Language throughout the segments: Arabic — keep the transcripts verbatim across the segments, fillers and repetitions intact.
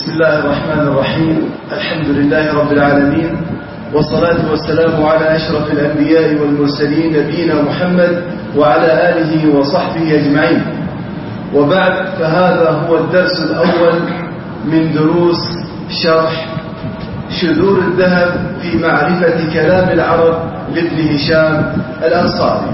بسم الله الرحمن الرحيم. الحمد لله رب العالمين، والصلاة والسلام على أشرف الأنبياء والمرسلين نبينا محمد وعلى آله وصحبه أجمعين. وبعد، فهذا هو الدرس الأول من دروس شرح شذور الذهب في معرفة كلام العرب لابن هشام الأنصاري.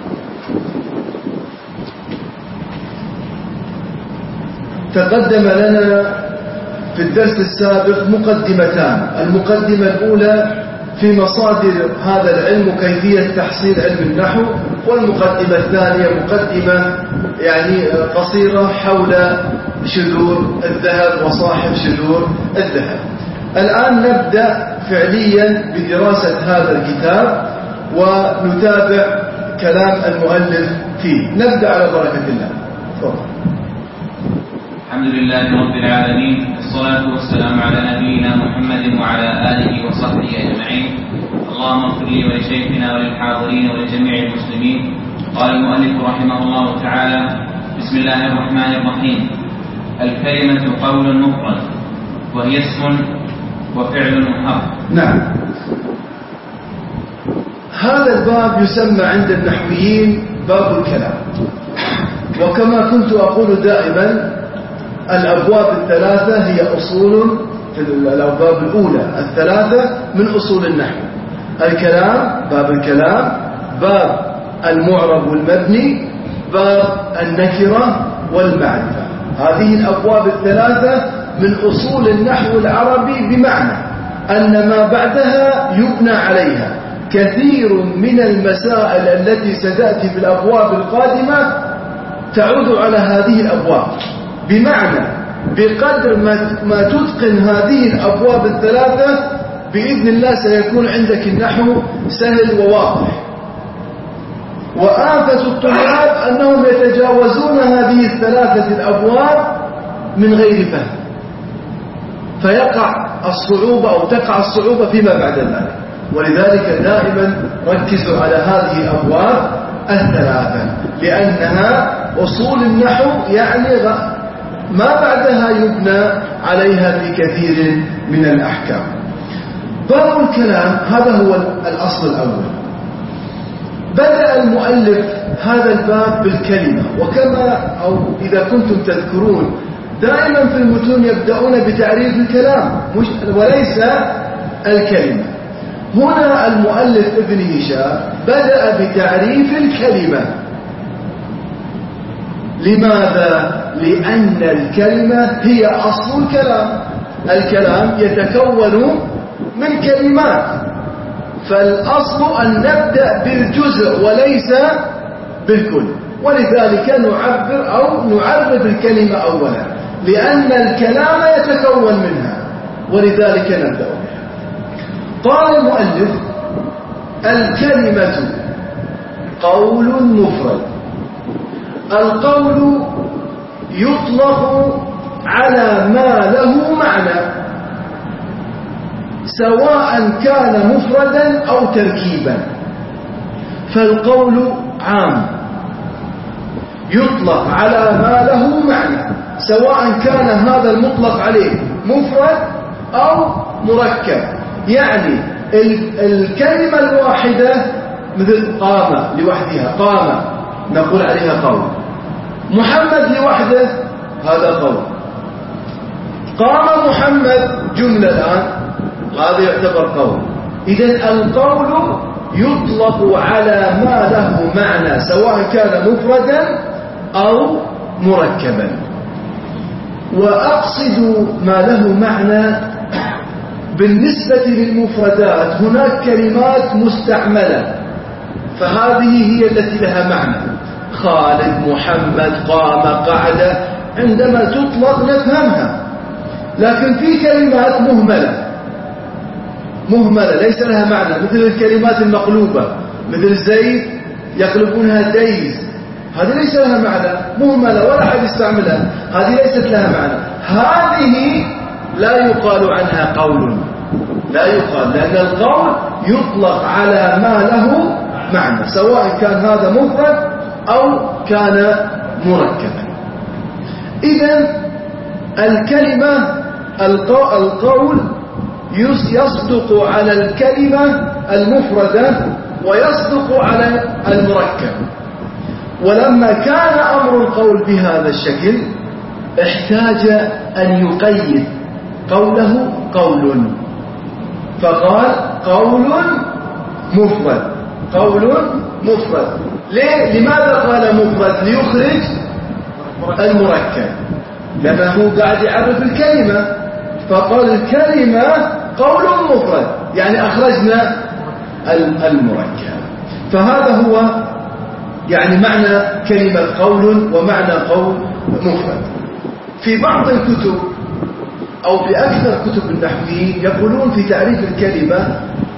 تقدم لنا في الدرس السابق مقدمتان. المقدمة الأولى في مصادر هذا العلم وكيفية تحصيل علم النحو، والمقدمة الثانية مقدمة يعني قصيرة حول شذور الذهب وصاحب شذور الذهب. الآن نبدأ فعليا بدراسة هذا الكتاب ونتابع كلام المؤلف فيه. نبدأ على بركة الله. تفضل. الحمد لله رب العالمين، والصلاة والسلام على نبينا محمد وعلى آله وصحبه أجمعين. اللهم اغفر لي ولشيخنا وللحاضرين ولجميع المسلمين. قال المؤلف رحمه الله تعالى: بسم الله الرحمن الرحيم. الكلمة قول مفرد، وهي اسم وفعل وحرف. نعم، هذا الباب يسمى عند النحويين باب الكلام. وكما كنت أقول دائما، الأبواب الثلاثة هي أصول في الأبواب الأولى الثلاثة من أصول النحو: الكلام، باب الكلام، باب المعرب والمبني، باب النكرة والمعرفة. هذه الأبواب الثلاثة من أصول النحو العربي، بمعنى أن ما بعدها يبنى عليها. كثير من المسائل التي ستأتي في الأبواب القادمة تعود على هذه الأبواب، بمعنى بقدر ما تتقن هذه الأبواب الثلاثة بإذن الله سيكون عندك النحو سهل وواضح. وآفة الطلاب أنهم يتجاوزون هذه الثلاثة الأبواب من غير فهم، فيقع الصعوبة أو تقع الصعوبة فيما بعد ذلك. ولذلك دائما ركزوا على هذه الأبواب الثلاثة، لأنها أصول النحو، يعني ما بعدها يبنى عليها في كثير من الأحكام. باب الكلام هذا هو الأصل الأول. بدأ المؤلف هذا الباب بالكلمة، وكما أو إذا كنتم تذكرون دائما في المتون يبدأون بتعريف الكلام وليس الكلمة. هنا المؤلف ابن هشام بدأ بتعريف الكلمة. لماذا؟ لأن الكلمة هي أصل الكلام. الكلام يتكون من كلمات، فالأصل أن نبدأ بالجزء وليس بالكل. ولذلك نعبر أو نعرف الكلمة أولا، لأن الكلام يتكون منها، ولذلك نبدأ بها. قال المؤلف: الكلمة قول مفرد. القول يطلق على ما له معنى، سواء كان مفردا أو تركيبا. فالقول عام يطلق على ما له معنى، سواء كان هذا المطلق عليه مفرد أو مركب. يعني الكلمة الواحدة مثل قام لوحدها، قام نقول عليها قول. محمد لوحده هذا قول. قام محمد جملة الآن، هذا يعتبر قول. إذن القول يطلق على ما له معنى، سواء كان مفردا أو مركبا. وأقصد ما له معنى بالنسبة للمفردات، هناك كلمات مستعملة، فهذه هي التي لها معنى. خالد، محمد، قام، قعد، عندما تطلق نفهمها. لكن في كلمات مهملة مهملة ليس لها معنى، مثل الكلمات المقلوبة، مثل زيد يقلبونها ديز، هذه ليس لها معنى، مهملة ولا أحد يستعملها، هذه ليست لها معنى. هذه لا يقال عنها قول، لا يقال، لأن القول يطلق على ما له معنى، سواء كان هذا مفرد أو كان مركبا. إذن الكلمة القول يصدق على الكلمة المفردة ويصدق على المركب. ولما كان أمر القول بهذا الشكل احتاج أن يقيد قوله قول، فقال قول مفرد، قول مفرد. ليه؟ لماذا قال مفرد؟ ليخرج المركب، لأنه قاعد يعرف الكلمة، فقال الكلمة قول مفرد، يعني أخرجنا المركب. فهذا هو يعني معنى كلمة قول ومعنى قول مفرد. في بعض الكتب أو في أكثر كتب النحويين يقولون في تعريف الكلمة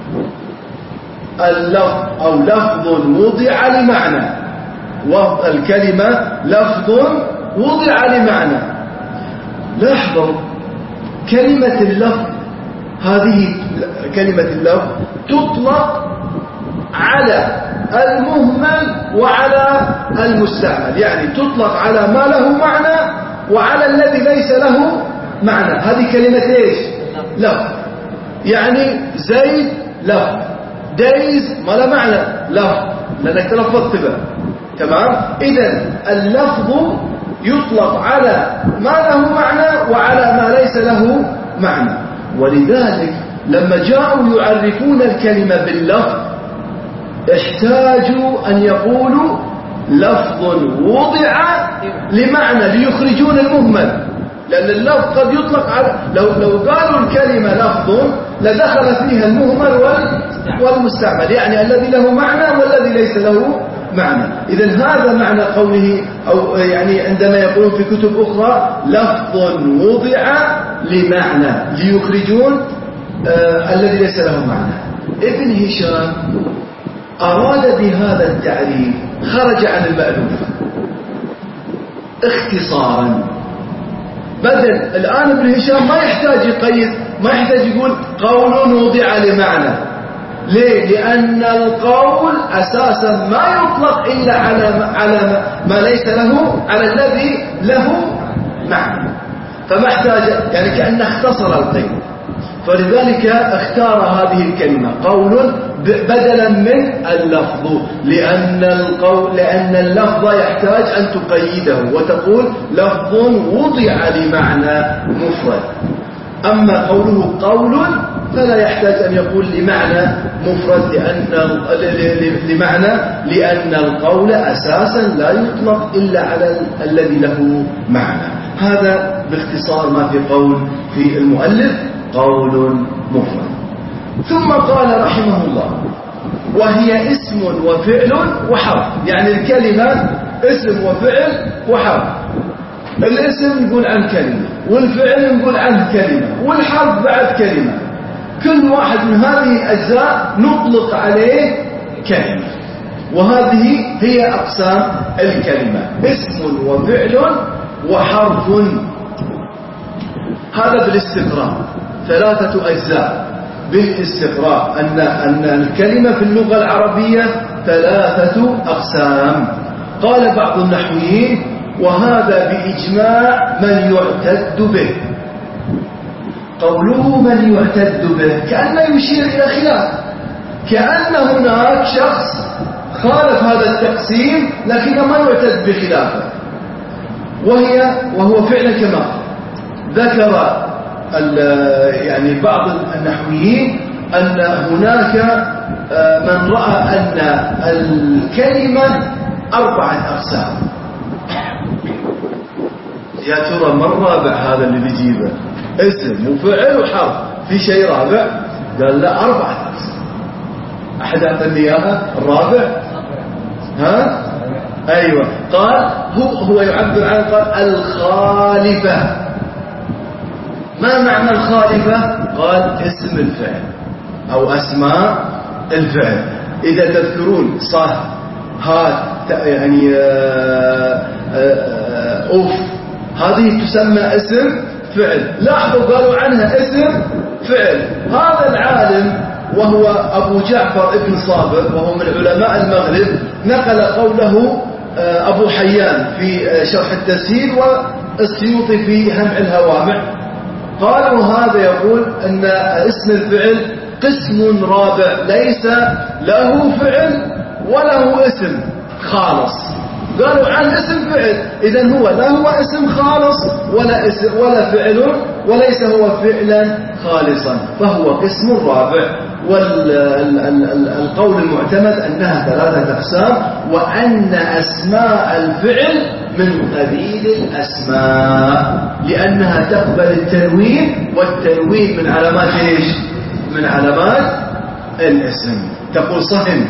اللفظ أو لفظ وضع لمعنى، الكلمة لفظ وضع لمعنى. لاحظوا كلمة اللفظ، هذه كلمة اللفظ تطلق على المهمل وعلى المستعمل، يعني تطلق على ما له معنى وعلى الذي ليس له معنى. هذه كلمة ايش؟ لفظ. يعني زيد لفظ، دايز ما له معنى، لفظ لأنك تلفظت به. تمام؟ إذن اللفظ يطلق على ما له معنى وعلى ما ليس له معنى. ولذلك لما جاءوا يعرفون الكلمة باللفظ احتاجوا أن يقولوا لفظ وضع لمعنى ليخرجون المهمل، لأن اللفظ قد يطلق على، لو لو قالوا الكلمة لفظ لدخل فيها المهمل والمستعمل، يعني الذي له معنى والذي ليس له معنى. إذن هذا معنى قوله، أو يعني عندما يقولون في كتب أخرى لفظ وضع لمعنى ليخرجون آه الذي ليس له معنى. ابن هشام أراد بهذا التعريف خرج عن المألوف اختصارا. بدل الآن ابن هشام ما يحتاج يقيد، ما يحتاج يقول قول وضع لمعنى. ليه؟ لأن القول أساسا ما يطلق إلا على على ما ليس له، على الذي له معنى، فما احتاج، يعني كأنه اختصر القيد. فلذلك اختار هذه الكلمة قول بدلا من اللفظ، لأن القول لأن اللفظ يحتاج أن تقيده وتقول لفظ وضع لمعنى مفرد. أما قوله قول فلا يحتاج أن يقول لمعنى مفرد، لأن لمعنى لأن القول أساسا لا يطلق إلا على الذي له معنى. هذا باختصار ما في قول في المؤلف قول مفرد. ثم قال رحمه الله وهي اسم وفعل وحرف، يعني الكلمة اسم وفعل وحرف. الاسم يقول عن كلمة، والفعل يقول عنه كلمة، والحرف بعد كلمة. كل واحد من هذه الأجزاء نطلق عليه كلمة، وهذه هي أقسام الكلمة: اسم وفعل وحرف. هذا بالاستقراء ثلاثة أجزاء بالاستقراء، أن أن الكلمة في اللغة العربية ثلاثة أقسام. قال بعض النحويين وهذا بإجماع من يعتد به. قوله من يعتد به كأنه يشير إلى خلاف، كأن هناك شخص خالف هذا التقسيم لكنه ما يعتد بخلافه، وهي وهو فعلا كما ذكر يعني بعض النحويين أن هناك من رأى أن الكلمة أربعة أقسام. يا ترى ما الرابع هذا اللي بيجيبه؟ اسم وفعل وحرف، في شيء رابع؟ قال لا، أربعة أقسام. أحد أعطني إياها الرابع؟ ها؟ أيوة. قال هو هو يعبر عنه، قال الخالفة. ما معنى الخالفة؟ قال اسم الفعل أو أسماء الفعل. إذا تذكرون صح هات يعني أوف، هذه تسمى اسم فعل. لاحظوا قالوا عنها اسم فعل. هذا العالم وهو أبو جعفر ابن صابر، وهو من علماء المغرب، نقل قوله أبو حيان في شرح التسهيل والسيوطي في همع الهوامع، قالوا هذا يقول أن اسم الفعل قسم رابع ليس له فعل وله اسم خالص. قالوا عن اسم فعل، إذن هو لا هو اسم خالص ولا اسم ولا فعل وليس هو فعلا خالصا، فهو قسم رابع. والقول المعتمد أنها ثلاثة أقسام، وأن أسماء الفعل من قبيل الأسماء، لأنها تقبل التنوين، والتنوين من علامات إيش؟ من علامات الاسم. تقول صهن،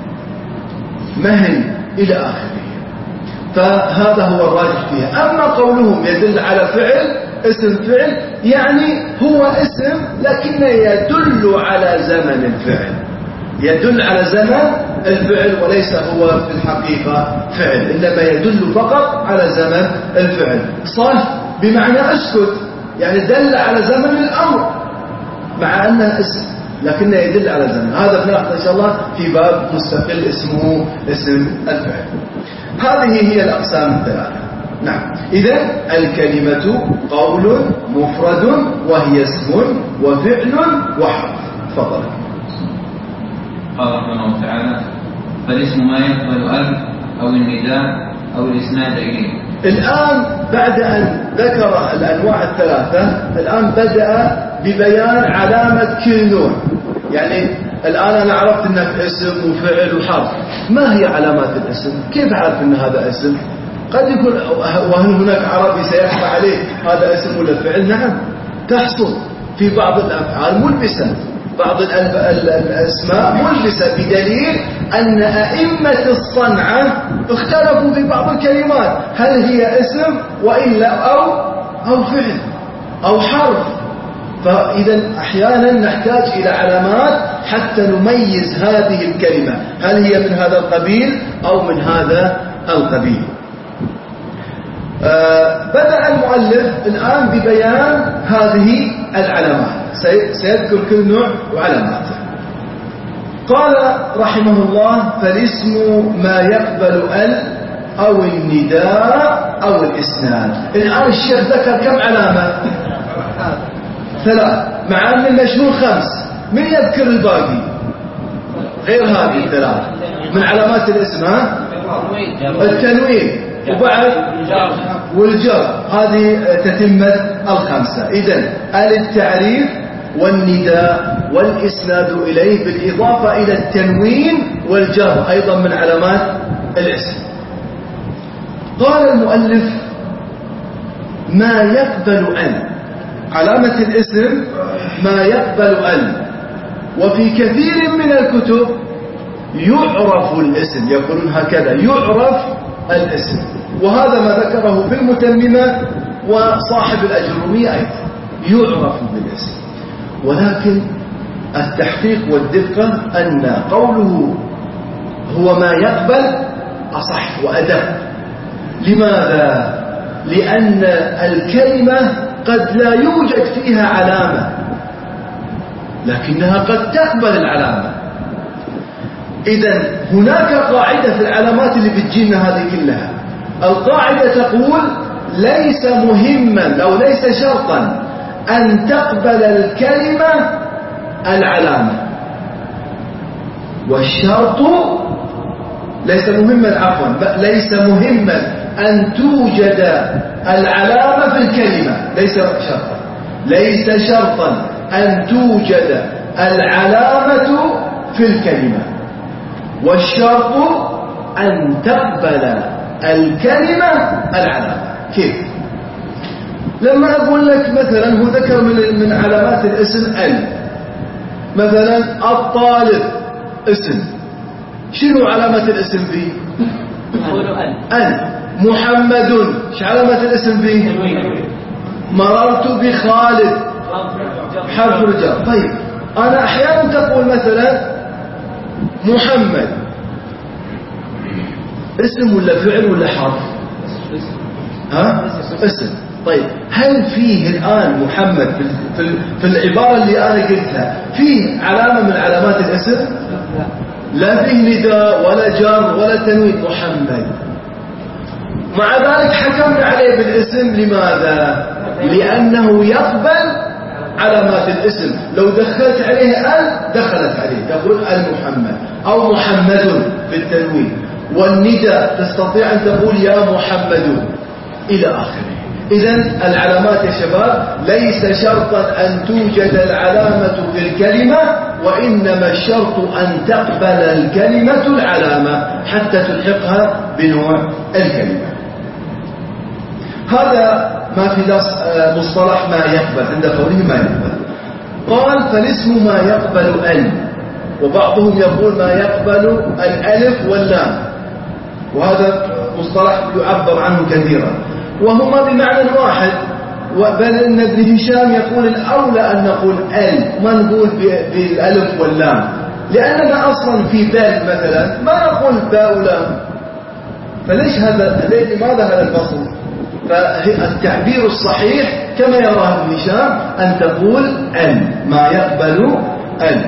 مهن، إلى آخره. فهذا هو الراجح فيها. أما قولهم يدل على فعل، اسم فعل، يعني هو اسم لكنه يدل على زمن الفعل، يدل على زمن الفعل وليس هو في الحقيقة فعل، إنما يدل فقط على زمن الفعل. صح بمعنى اسكت، يعني دل على زمن الأمر مع أنه اسم لكنه يدل على زمن. هذا بناخذ إن شاء الله في باب مستقل اسمه اسم الفعل. هذه هي الأقسام الثلاثة. نعم. إذن الكلمة قول مفرد وهي اسم وفعل وحرف. تفضل. قال رحمه الله تعالى: فالاسم ما يقبل ألف أو النداء أو الإسناد إليه. الآن بعد أن ذكر الأنواع الثلاثة، الآن بدأ ببيان علامة كل نوع. يعني الآن أنا عرفت أنك اسم وفعل وحرف، ما هي علامات الاسم؟ كيف أعرف أن هذا اسم؟ قد يكون وهل هناك عربي سيخفى عليه هذا اسم ولا فعل؟ نعم، تحصل في بعض الأفعال ملبسة، بعض الأسماء ملبسة، بدليل أن أئمة الصنعة اختلفوا في بعض الكلمات هل هي اسم وإلا أو أو فعل أو حرف. فإذا أحيانا نحتاج إلى علامات حتى نميز هذه الكلمة هل هي من هذا القبيل أو من هذا القبيل. آه بدأ المؤلف الآن ببيان هذه العلامات، سيذكر كل نوع وعلاماته. قال رحمه الله: فالاسم ما يقبل ال أو النداء أو الإسناد. الآن الشيخ ذكر كم علامة؟ ثلاث، مع أن المشهور خمس. من يذكر الباقي غير هذه الثلاث من علامات الاسم؟ ها؟ التنوين وبعد والجر، هذه تتمة الخمسة. إذن التعريف والنداء والإسناد إليه، بالإضافة إلى التنوين والجر أيضا من علامات الاسم. قال المؤلف: ما يقبل أن، علامة الاسم ما يقبل أن. وفي كثير من الكتب يعرف الاسم، يقولون هكذا: يعرف الاسم. وهذا ما ذكره في المتممة وصاحب الأجرومية أيضا، يعرف بالاسم. ولكن التحقيق والدقة أن قوله هو ما يقبل أصح وأدق. لماذا؟ لأن الكلمة قد لا يوجد فيها علامة لكنها قد تقبل العلامة. إذن هناك قاعدة في العلامات اللي بتجينا هذه كلها. القاعدة تقول: ليس مهما أو ليس شرطا أن تقبل الكلمة العلامة، والشرط ليس مهما عفوا ليس مهما أن توجد العلامة في الكلمة. ليس شرطا ليس شرطا أن توجد العلامة في الكلمة، والشرط أن تقبل الكلمة العلامة. كيف؟ لما أقول لك مثلا، هو ذكر من من علامات الاسم ال، مثلا الطالب اسم، شنو علامة الاسم فيه؟ ال. محمد، ايش علامة الاسم فيه؟ مررت بخالد، حرف الجر. طيب أنا أحيانا تقول مثلا محمد اسم ولا فعل ولا حرف؟ ها؟ اسم. طيب هل فيه الآن محمد في في العبارة اللي أنا قلتها فيه علامة من علامات الاسم؟ لا فيه نداء ولا جر ولا تنوين. محمد، مع ذلك حكمنا عليه بالاسم. لماذا؟ لأنه يقبل علامات الاسم. لو دخلت عليه ال دخلت عليه، تقول المحمد أو محمد بالتنوين. والنداء تستطيع أن تقول يا محمد إلى آخره. إذن العلامات يا شباب ليس شرطا أن توجد العلامة في الكلمة، وإنما الشرط أن تقبل الكلمة العلامة حتى تلحقها بنوع الكلمة. هذا ما في مصطلح ما يقبل عند قوله ما يقبل. قال فالاسم ما يقبل ال، وبعضهم يقول ما يقبل الألف واللام، وهذا مصطلح يعبر عنه كثيرا، وهما بمعنى واحد. بل ان ابن هشام يقول الأولى أن نقول ال ما نقول بالألف واللام، لأننا أصلا في بال مثلا ما نقول باء ولام، فليش هذا؟ لماذا هذا الفصل؟ فالتعبير الصحيح كما يراه ابن هشام أن تقول ال ما يقبل ال.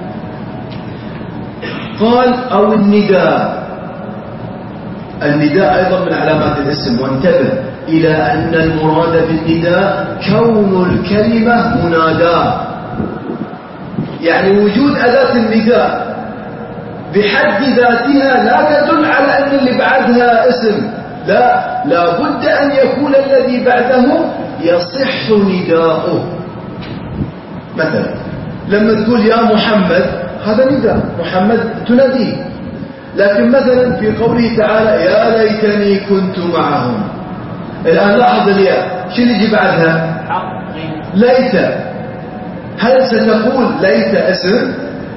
قال أو النداء. النداء أيضا من علامات الاسم، وانتبه إلى أن المراد بالنداء كون الكلمة مناداة، يعني وجود أداة النداء بحد ذاتها لا تدل على أن اللي بعدها اسم، لا، لا بد أن يكون الذي بعده يصح نداؤه. مثلا لما تقول يا محمد هذا نداء، محمد تناديه. لكن مثلا في قوله تعالى يا ليتني كنت معهم، الآن لاحظ الياء شو اللي يجي بعدها؟ ليت. هل سنقول ليت اسم؟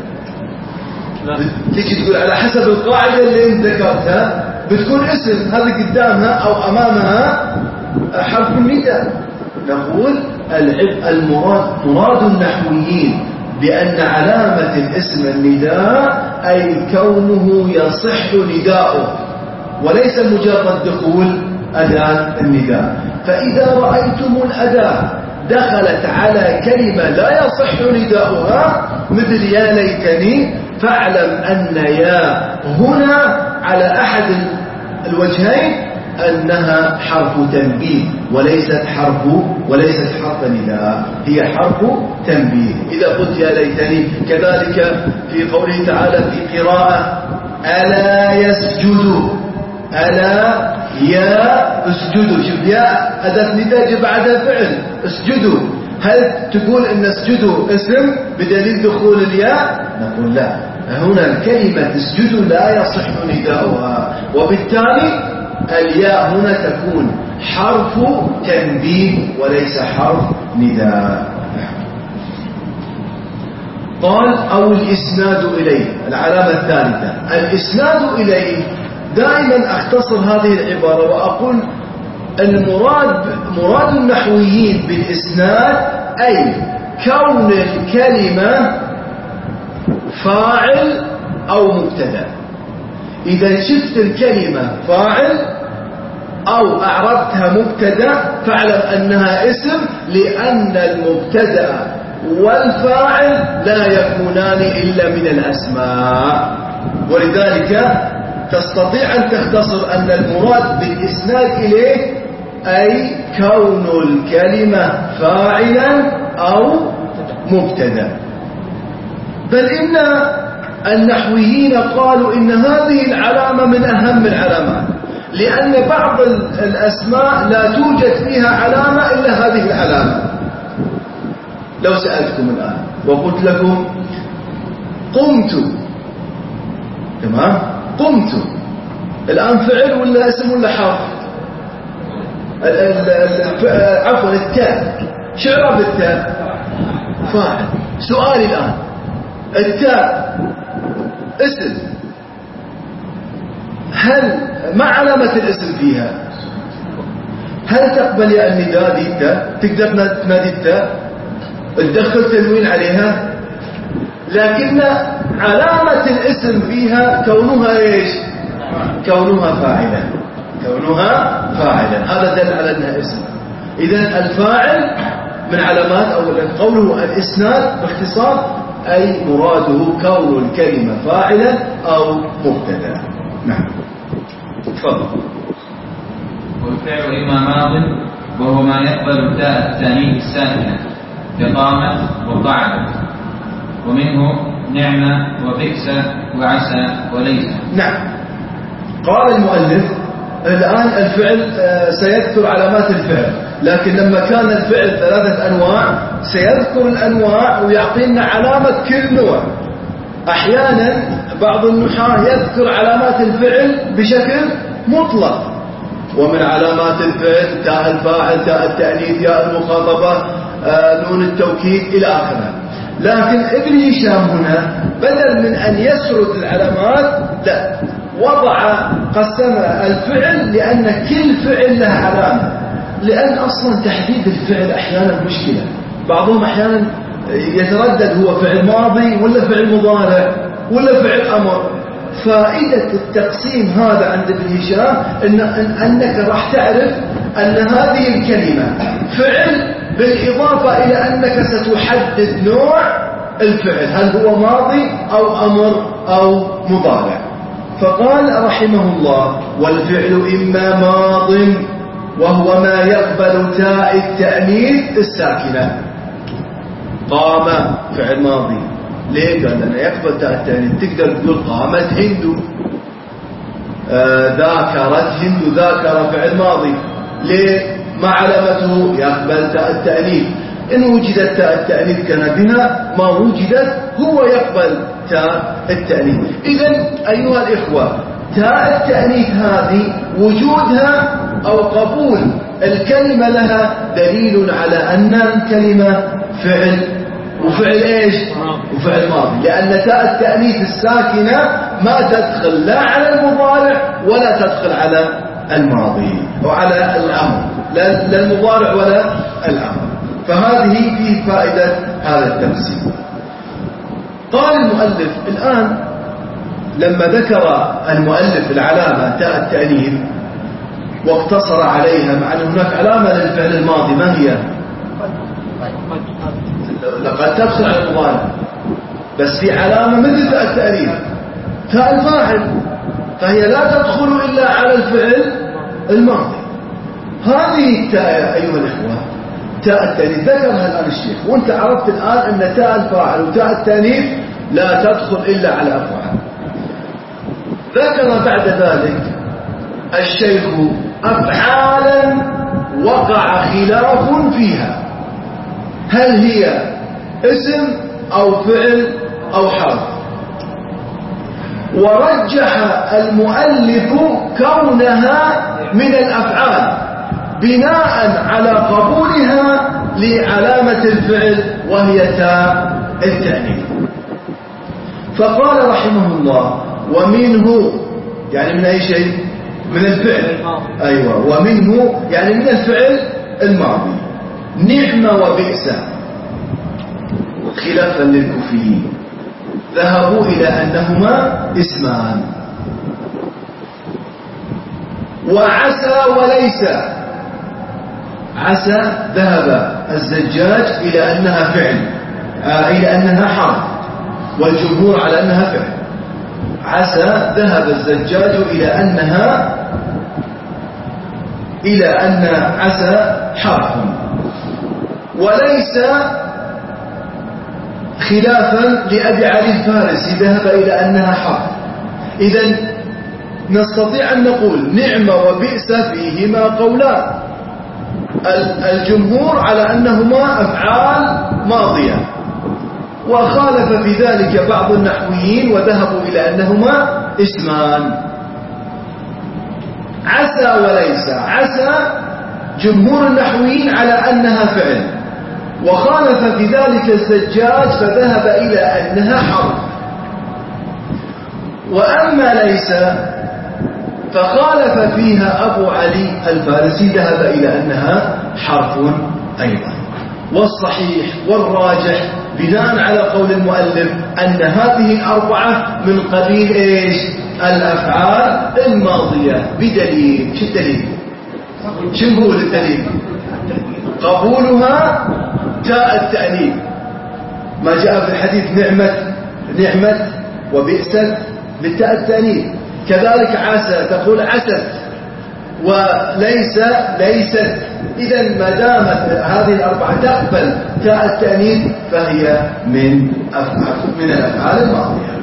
تيجي تقول على حسب القاعدة اللي انت ذكرتها بتكون اسم، هذا قدامها أو أمامها حرف النداء. نقول المراد مراد النحويين بأن علامة الاسم النداء أي كونه يصح نداؤه، وليس مجرد دخول أداة النداء. فإذا رأيتم الأداة دخلت على كلمة لا يصح نداؤها مثل يا ليتني، فاعلم أن يا هنا على أحد الوجهين أنها حرف تنبيه وليست حرف وليست حرف نداء، هي حرف تنبيه. إذا قلت يا ليتني، كذلك في قوله تعالى في قراءة ألا يسجدوا، ألا يا اسجدوا، شوف يا أداة نداء بعدها فعل اسجدوا، هل تقول إن اسجدوا اسم بدليل دخول الياء؟ نقول لا، هنا كلمة اسجدوا لا يصح نداؤها، وبالتالي الياء هنا تكون حرف تنبيه وليس حرف نداء. قال أو الإسناد إليه، العلامة الثالثة الإسناد إليه. دائما أختصر هذه العبارة وأقول المراد مراد النحويين بالإسناد أي كون الكلمة فاعل أو مبتدأ. إذا شفت الكلمة فاعل أو أعربتها مبتدأ فاعلم أنها اسم، لأن المبتدأ والفاعل لا يكونان إلا من الأسماء. ولذلك تستطيع أن تختصر أن المراد بالإسناد إليه أي كون الكلمة فاعلا أو مبتدأ. بل إن النحويين قالوا إن هذه العلامة من أهم العلامات، لأن بعض الأسماء لا توجد فيها علامة إلا هذه العلامة. لو سألتكم الآن وقلت لكم قمت، تمام، قمت، الآن فعل ولا اسم ولا حرف؟ عفوا التاء، شو إعراب التاء؟ فاعل. سؤالي الآن التاء اسم، هل ما علامة الاسم فيها؟ هل تقبل يا النداء دي التاء؟ تقدر تنادي التاء تدخل تنوين عليها؟ لكن علامة الاسم فيها كونها ايش؟ كونها فاعلا، كونها فاعلا، هذا دل على انها اسم. اذا الفاعل من علامات او قوله الاسناد باختصار اي مراده كون الكلمة فاعلا او مبتدا. نعم، تفضل. والفعل إما ماض وهو ما يقبل تاء التانيث الساكنة كقامت وقعدت، ومنه نعمة وبئس وعسى وليس. نعم. قال المؤلف الآن الفعل سيذكر علامات الفعل، لكن لما كان الفعل ثلاثة أنواع سيذكر الأنواع ويعطينا علامة كل نوع. أحيانا بعض النحاة يذكر علامات الفعل بشكل مطلق، ومن علامات الفعل تاء الفاعل، تاء التأنيث، ياء المخاطبة، نون التوكيد إلى آخره. لكن ابن هشام هنا بدل من أن يسرد العلامات لا، وضع قسم الفعل لأن كل فعل له علامة، لأن أصلا تحديد الفعل أحيانا مشكلة. بعضهم أحيانا يتردد هو فعل ماضي ولا فعل مضارع ولا فعل أمر. فائدة التقسيم هذا عند ابن هشام إن أنك راح تعرف أن هذه الكلمة فعل، بالإضافة إلى أنك ستحدد نوع الفعل، هل هو ماضي أو أمر أو مضارع. فقال رحمه الله: والفعل إما ماض وهو ما يقبل تاء التأنيث الساكنة. قام فعل ماضي، ليه؟ قال أنا يقبل تاء التأنيث. تقدر تقول قامت هند، آه ذاكرت هند، ذاكر فعل ماضي، ليه؟ ما علامته؟ يقبل تاء التأنيث. إن وجدت تاء التأنيث كان بها، ما وجدت هو يقبل تاء التأنيث. إذن أيها الإخوة، تاء التأنيث هذه وجودها أو قبول الكلمة لها دليل على أن الكلمة فعل، وفعل إيش؟ وفعل ماضي، لأن تاء التأنيث الساكنة ما تدخل لا على المضارع ولا تدخل على الماضي وعلى الأمر، لا المضارع ولا الأمر. فهذه فيه فائدة هذا التقسيم. قال المؤلف الآن لما ذكر المؤلف العلامة تاء التأنيث واقتصر عليها، مع أن هناك علامة للفعل الماضي، ما هي؟ لقد تدخل على المضارع، بس في علامة مثل تاء التأنيث تاء الفاعل، فهي لا تدخل إلا على الفعل الماضي. هذه التاء أيها الإخوة تاء التأنيث ذكرها الآن الشيخ، وانت عرفت الآن أن تاء الفاعل وتاء التأنيث لا تدخل إلا على أفعال. ذكر بعد ذلك الشيخ أفعالا وقع خلاف فيها، هل هي اسم أو فعل أو حرف. ورجح المؤلف كونها من الأفعال بناء على قبولها لعلامة الفعل وهي تاء التأنيث. فقال رحمه الله: ومنه، يعني من أي شيء؟ من الفعل. أيوة، ومنه يعني من الفعل الماضي. نعم وبئس، خلافا للكوفيين ذهبوا إلى أنهما اسمان. وعسى وليس، عسى ذهب الزجاج إلى أنها فعل، آه إلى أنها حرف، والجمهور على أنها فعل. عسى ذهب الزجاج إلى أنها إلى أن عسى حرف. وليس خلافا لأبي علي الفارسي ذهب إلى أنها حرف. إذن نستطيع أن نقول نعم وبئس فيهما قولان، الجمهور على أنهما أفعال ماضية، وخالف في ذلك بعض النحويين وذهبوا إلى أنهما اسمان. عسى وليس، عسى جمهور النحويين على أنها فعل، وخالف في ذلك الزجاج فذهب إلى أنها حرف. وأما ليس فخالف فيها أبو علي الفارسي، ذهب إلى أنها حرف أيضا. والصحيح والراجح بناء على قول المؤلف أن هذه الأربعة من قبيل إيش؟ الأفعال الماضية، بدليل. شو الدليل؟ شو هو الدليل؟ قبولها تاء التأنيث، ما جاء في الحديث نعمة نعمة وبئست بالتاء التأنيث. كذلك عسى تقول عست وليس ليست. إذا ما دامت هذه الأربعة تقبل تاء التأنيث فهي من أفعال من الأفعال الماضية.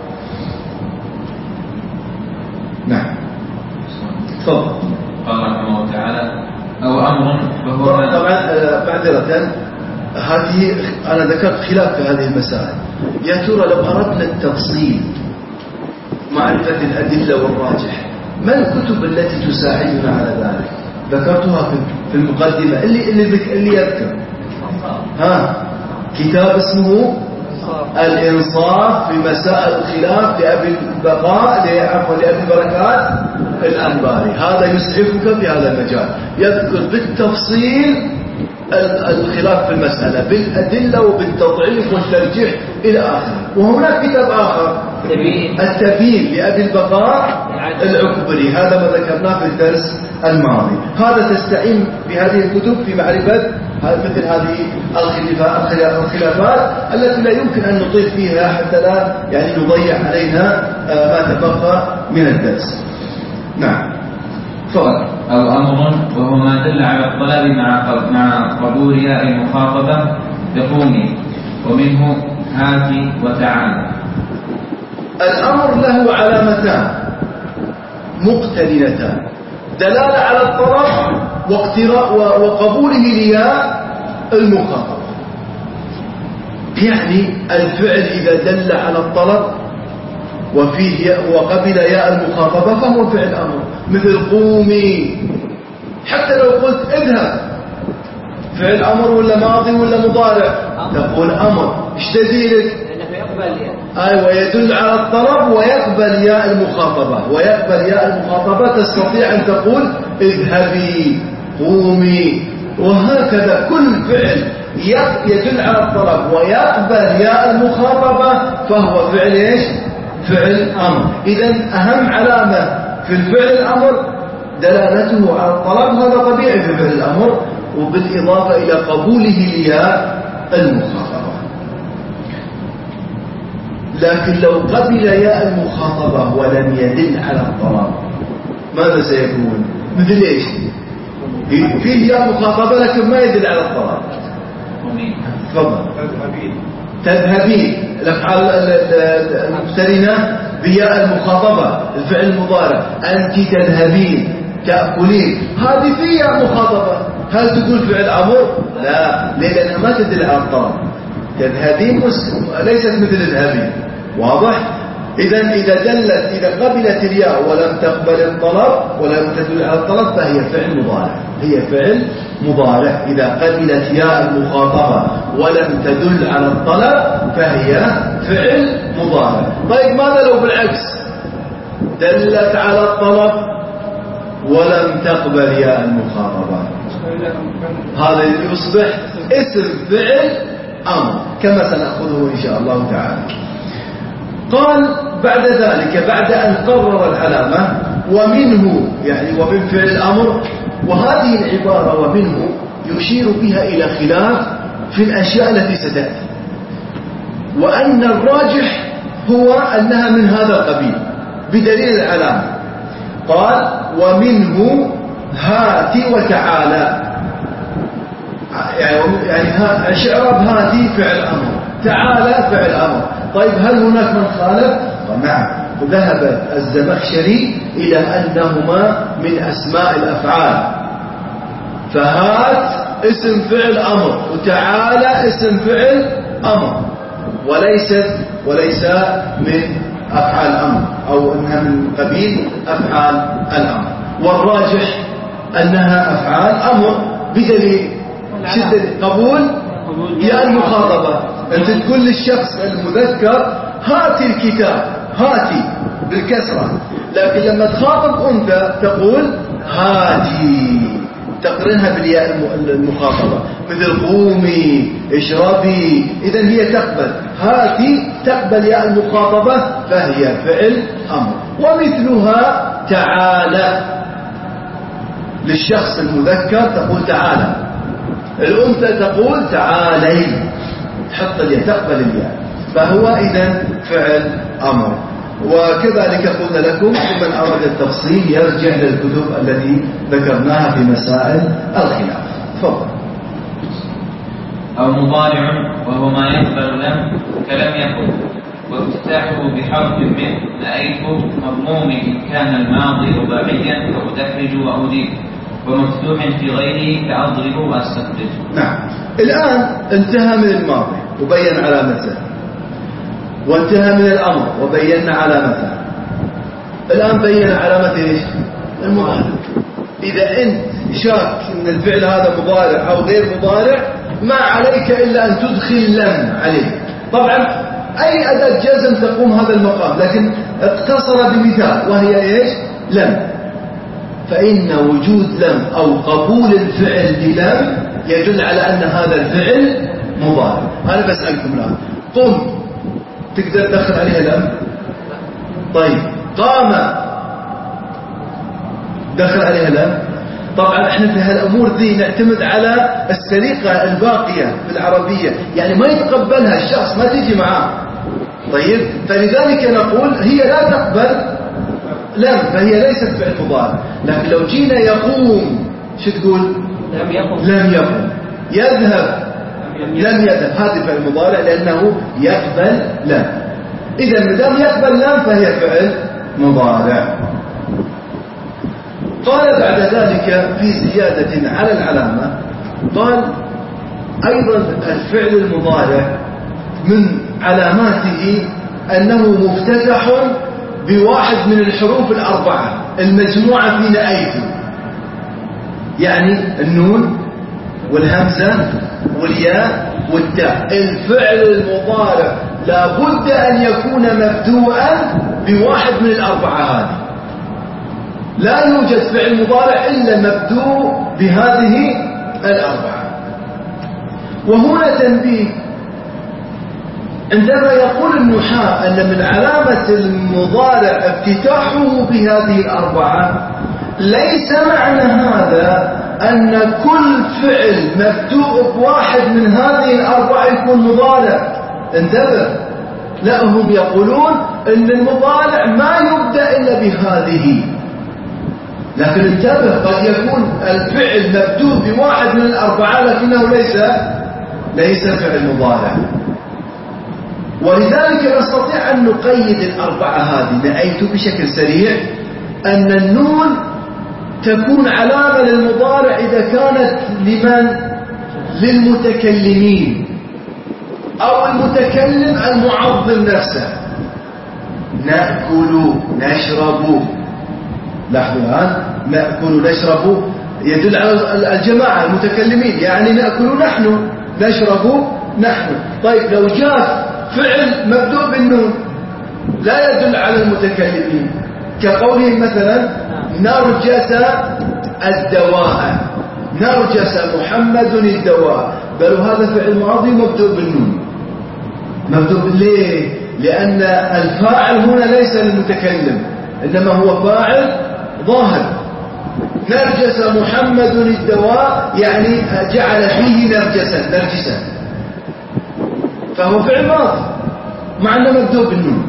نعم تفضل. قال رحمه الله تعالى أو أمر فهو طبعا معذرة هذه أنا ذكرت خلاف في هذه المسائل. يا ترى لو أردنا التفصيل معرفة الأدلة والراجح ما الكتب التي تساعدنا على ذلك؟ ذكرتها في المقدمة اللي اللي اللي يذكر ها كتاب اسمه الإنصاف في مسائل الخلاف لأبي البقاء عفوا لأبي البركات الأنباري. هذا يسعفك في هذا المجال، يذكر بالتفصيل الخلاف في المسألة بالأدلة وبالتضعيف والترجيح إلى آخره. وهناك كتاب آخر التبيين لأبي البقاء العكبري، هذا ما ذكرناه في الدرس الماضي. هذا تستعين بهذه الكتب في معرفة مثل هذه الخلافات التي لا يمكن أن نطيل فيها حتى لا يعني نضيع علينا ما تبقى من الدرس. نعم تفضل. أو أمر وهو ما دل على الطلب مع مع قبول ياء المخاطبة بقومي ومنه هاتي وتعالى. الأمر له علامتان مقترنتان: دلالة على الطلب واقتراء وقبوله لياء المخاطبة. يعني الفعل إذا دل على الطلب وفيه وقبل ياء المخاطبة فهو فعل أمر، مثل قومي. حتى لو قلت اذهب فعل أمر ولا ماضي ولا مضارع تقول أمر. ايش دليلك؟ أيوة يدل على الطلب ويقبل ياء المخاطبة ويقبل ياء المخاطبة. تستطيع أن تقول اذهبي قومي، وهكذا كل فعل يدل على الطلب ويقبل ياء المخاطبة فهو فعل ايش؟ فعل أمر. إذا أهم علامة في الفعل الأمر دلالته على الطلب، هذا طبيعي في فعل الأمر، وبالإضافة إلى قبوله لياء المخاطبة. لكن لو قبل ياء المخاطبة ولم يدل على الطلب ماذا سيكون؟ مثل ايش؟ فيه ياء مخاطبة لكن ما يدل على الطلب. تفضل. تذهبين الأفعال المقترنة بياء المخاطبة، الفعل المضارع. أنت تذهبين تأكلين، هذه في ياء مخاطبة. هل تقول فعل أمر؟ لا، لأنها ما تدل على الطلب. تذهبين ليست مثل اذهبين. واضح؟ إذا إذا دلت إذا قبلت الياء ولم تقبل الطلب ولم تدل على الطلب فهي فعل مضارع. هي فعل مضارع إذا قبلت ياء المخاطبة ولم تدل على الطلب فهي فعل مضارع. طيب ماذا لو بالعكس؟ دلت على الطلب ولم تقبل ياء المخاطبة، هذا يصبح اسم فعل أمر كما سنأخذه إن شاء الله تعالى. قال بعد ذلك بعد أن قرر العلامة ومنه يعني ومن فعل الأمر، وهذه العبارة ومنه يشير بها إلى خلاف في الأشياء التي ستأتي، وأن الراجح هو أنها من هذا القبيل بدليل العلامة. قال ومنه هاتي وتعالى، يعني إعراب هاتي فعل أمر، تعالى فعل أمر. طيب هل هناك من خالف؟ نعم، ذهب الزمخشري إلى أنهما من أسماء الأفعال، فهات اسم فعل أمر وتعالى اسم فعل أمر، وليست وليس من أفعال أمر أو أنها من قبيل أفعال الأمر. والراجح أنها أفعال أمر بدليل شدة قبول يا المخاطبة. أنت تقول للشخص المذكر هاتي الكتاب، هاتي بالكسرة، لكن لما تخاطب أنت تقول هاتي، تقرنها بالياء المخاطبة، مثل قومي اشربي. إذن هي تقبل هاتي تقبل ياء المخاطبة فهي فعل أمر. ومثلها تعالى، للشخص المذكر تقول تعالى، الأنثى تقول تعالي، تحط الياء تقبل الياء، فهو إذن فعل أمر. وكذلك قلنا لكم من أراد التفصيل يرجع للكتب التي ذكرناها في مسائل الخلاف. تفضل. أو مضارع وهو ما يقبل لم كلم يكن، وافتتاحه بحرف من نأيت مضموم إن كان الماضي رباعيا فأدحرج وأديب، ومفتوح في غيره كأضرب وأستخرج. نعم. الآن انتهى من الماضي وبين علامته، وانتهى من الأمر وبينا علامته. الآن بين علامته ايش؟ المضارع. إذا أنت شاك أن الفعل هذا مضارع أو غير مضارع ما عليك إلا أن تدخل لم عليه. طبعا أي أداة جزم تقوم هذا المقام، لكن اقتصر بمثال وهي ايش؟ لم. فإن وجود لم أو قبول الفعل بلم يدل على أن هذا الفعل مضارع. أنا بسألكم الآن، قم تقدر تدخل عليها لم؟ طيب قام دخل عليها لم؟ طبعا احنا في هالأمور ذي نعتمد على السليقة الباقية في العربية، يعني ما يتقبلها الشخص، ما تيجي معاه. طيب فلذلك نقول هي لا تقبل لم، فهي ليست فعل مضارع. لكن لو جينا يقوم شو تقول؟ لم يقم. لم يقم. يذهب لم يذهب، هذا فعل مضارع لأنه يقبل لم. إذا ما دام يقبل لم فهي فعل مضارع. قال بعد ذلك في زيادة على العلامة، قال أيضا الفعل المضارع من علاماته أنه مفتتح بواحد من الحروف الأربعة المجموعة في نأيت، يعني النون والهمزة والياء والتاء. الفعل المضارع لابد أن يكون مبدوءا بواحد من الأربعة هذه. لا يوجد فعل مضارع إلا مبدوء بهذه الأربعة. وهنا تنبيه، عندما يقول النحاة أن من علامة المضارع افتتاحه بهذه الأربعة، ليس معنى هذا أن كل فعل مبدوء بواحد من هذه الأربعة يكون مضارع. انتبه، لا، هم يقولون أن المضارع ما يبدأ إلا بهذه. لكن انتبه، قد يكون الفعل مبدوء بواحد من الأربعة لكنه ليس ليس فعل مضارع. ولذلك نستطيع أن نقيد الأربعة هذه. نأيت بشكل سريع أن النون تكون علامة للمضارع إذا كانت لمن؟ للمتكلمين أو المتكلم المعظم نفسه. نأكل نشرب، لاحظوا الآن، نأكل نشرب يدل على الجماعة المتكلمين، يعني نأكل نحن، نشرب نحن. طيب لو جاء فعل مبدوء بالنون لا يدل على المتكلمين، كقوله مثلا نرجس الدواء، نرجس محمد الدواء، بل هذا فعل ماضي مبدوء بالنون. مبدوء ليه؟ لأن الفاعل هنا ليس للمتكلم، إنما هو فاعل ظاهر. نرجس محمد الدواء يعني جعل فيه نرجسا نرجسا، فهو فعل ماضي مع أنه مبدوء بالنون.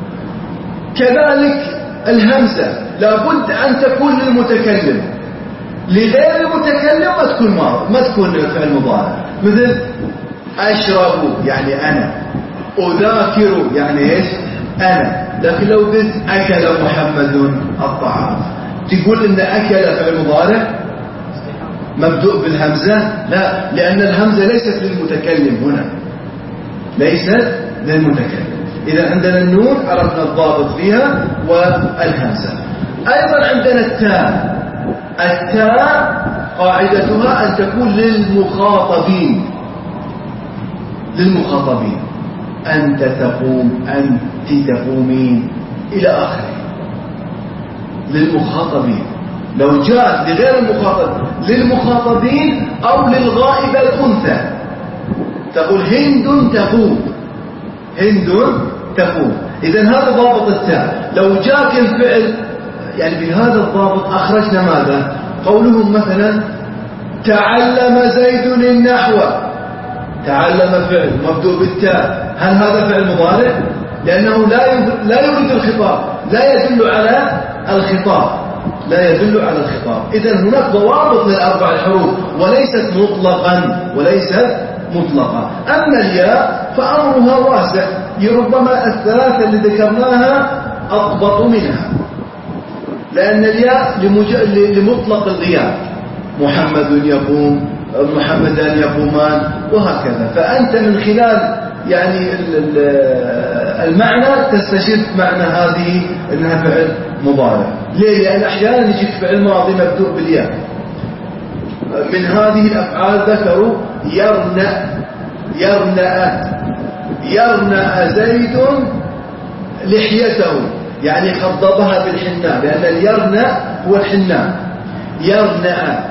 كذلك الهمزة لابد أن تكون للمتكلم، لغير المتكلم ما تكون ماضي، ما تكون فعل مضارع. مثل أشرب يعني أنا، أذاكر يعني إيش؟ أنا. لكن لو قلت أكل محمد الطعام تقول إن أكل فعل مضارع مبدوء بالهمزة؟ لا، لأن الهمزة ليست للمتكلم هنا، ليست للمتكلم. إذا عندنا النون عرفنا الضابط فيها والهمزة. أيضا عندنا التاء. التاء قاعدتها أن تكون للمخاطبين، للمخاطبين، أنت تقوم، أنت تقومين إلى آخره، للمخاطبين. لو جاءت لغير المخاطب للمخاطبين أو للغائبة الأنثى تقول هند تقوم، هند تقوم. إذن هذا ضابط التاء. لو جاءك الفعل يعني بهذا الضابط أخرجنا ماذا؟ قولهم مثلا تعلم زيد النحو، تعلم فعل مبدوء بالتاء، هل هذا فعل مضارع؟ لأنه لا لا يريد الخطاب، لا يدل على الخطاب، لا يدل على الخطاب. إذن هناك ضوابط للأربع الحروف وليست مطلقا وليست مطلقا. أما الياء فأمرها واسع، ربما الثلاثة اللي ذكرناها أضبط منها، لأن الياء لمطلق الغياب، محمد يقوم، محمدان يقومان، وهكذا. فأنت من خلال يعني المعنى تستشف معنى هذه أنها فعل مضارع. ليه؟ لأن أحيانا يجي فعل ماضي مبدوء بالياء. من هذه الأفعال ذكروا يرنأ، يرنأ، يرنأ زيد لحيته، يعني خضبها بالحناء، لأن اليرنأ هو الحناء. يرنأ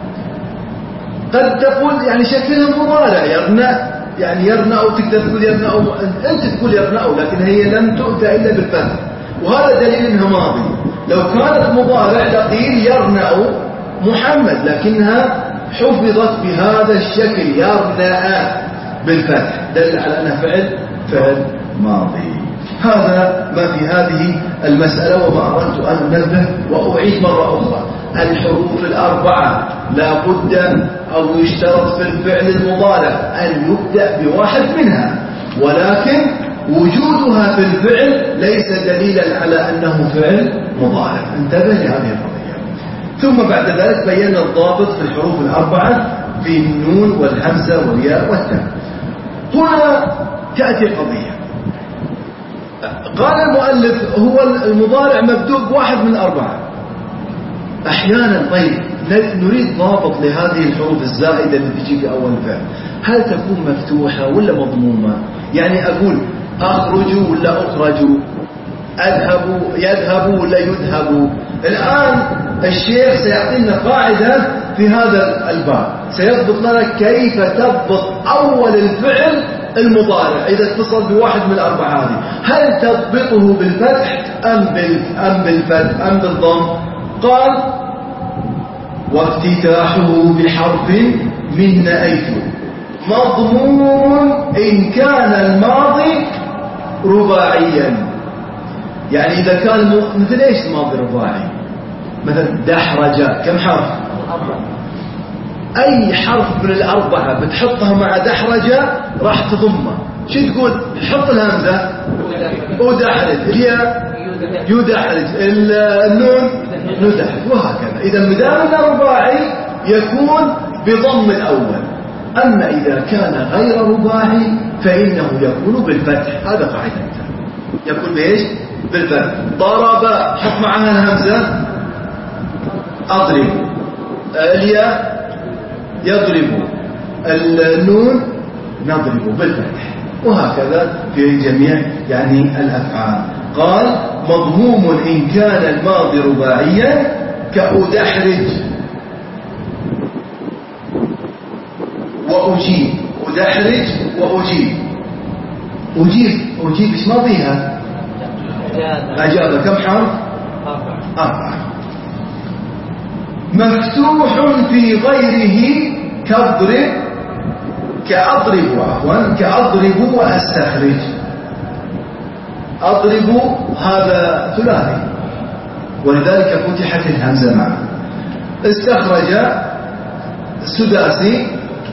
قد تقول يعني شكلها مضارع، يرنأ يعني يرنأ، تقدر تقول يرنأ، أنت تقول يرنأ، لكن هي لم تؤتى إلا بالفتح، وهذا دليل أنها ماضي. لو كانت مضارع لقيل يرنأ محمد، لكنها حفظت بهذا الشكل يرنأ بالفتح، دل على أنها فعل فعل ماضي. هذا ما في هذه المسألة. وما أردت أن أنبه وأعيد مرة أخرى، الحروف الأربعة لا بد أو يشترط في الفعل المضارع أن يبدأ بواحد منها، ولكن وجودها في الفعل ليس دليلا على أنه فعل مضارع. انتبه لهذه القضية. ثم بعد ذلك بينا الضابط في الحروف الأربعة في النون والهمزة والياء والتاء. هنا تأتي قضية، قال المؤلف هو المضارع مبدوء بواحد من أربعة. أحيانا طيب نريد ضابط لهذه الحروف الزائدة اللي تجي في أول فعل، هل تكون مفتوحة ولا مضمومة؟ يعني أقول أخرجوا ولا أخرجوا، أذهبوا يذهبوا ولا يذهبوا. الآن الشيخ سيعطينا قاعدة في هذا الباب، سيضبط لنا كيف تضبط أول الفعل المضارع إذا اتصل بواحد من الأربعة هذه، هل تضبطه بالفتح أم أم بالفتح أم بالضم؟ قال وافتتاحه بحرف من نأيت مضمون إن كان الماضي رباعيا. يعني إذا كان مثل إيش الماضي رباعي؟ مثلا دحرج كم حرف؟ أي حرف من الأربعة بتحطها مع دحرجة راح تضمه. شو تقول؟ حط الهمزة ودحرج، الياء يدحرج، النون ندحرج، وهكذا. إذا مدام رباعي يكون بضم الأول، أما إذا كان غير رباعي فإنه يكون بالفتح. هذا قاعدة، يكون بإيش؟ بالفتح. ضرب حط معها الهمزة أضرب، الياء يضرب، النون نضرب بالفتح، وهكذا في جميع يعني الأفعال. قال مضموم إن كان الماضي رباعيا كأدحرج وأجيب، أدحرج وأجيب. أجيب أجيب إيش ماضيها؟ أجاب. كم حرف؟ أربعة. مفتوح في غيره كأضرب، كأضرب عفوا كأضرب وأستخرج. أضرب هذا ثلاثي ولذلك فتحت الهمزة معه. استخرج سداسي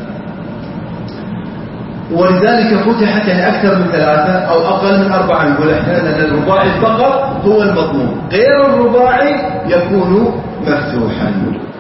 ولذلك فتحت يعني أكثر من ثلاثة أو أقل من أربعة. نقول إحنا أن الرباعي فقط هو المضمون، غير الرباعي يكون مفتوحا.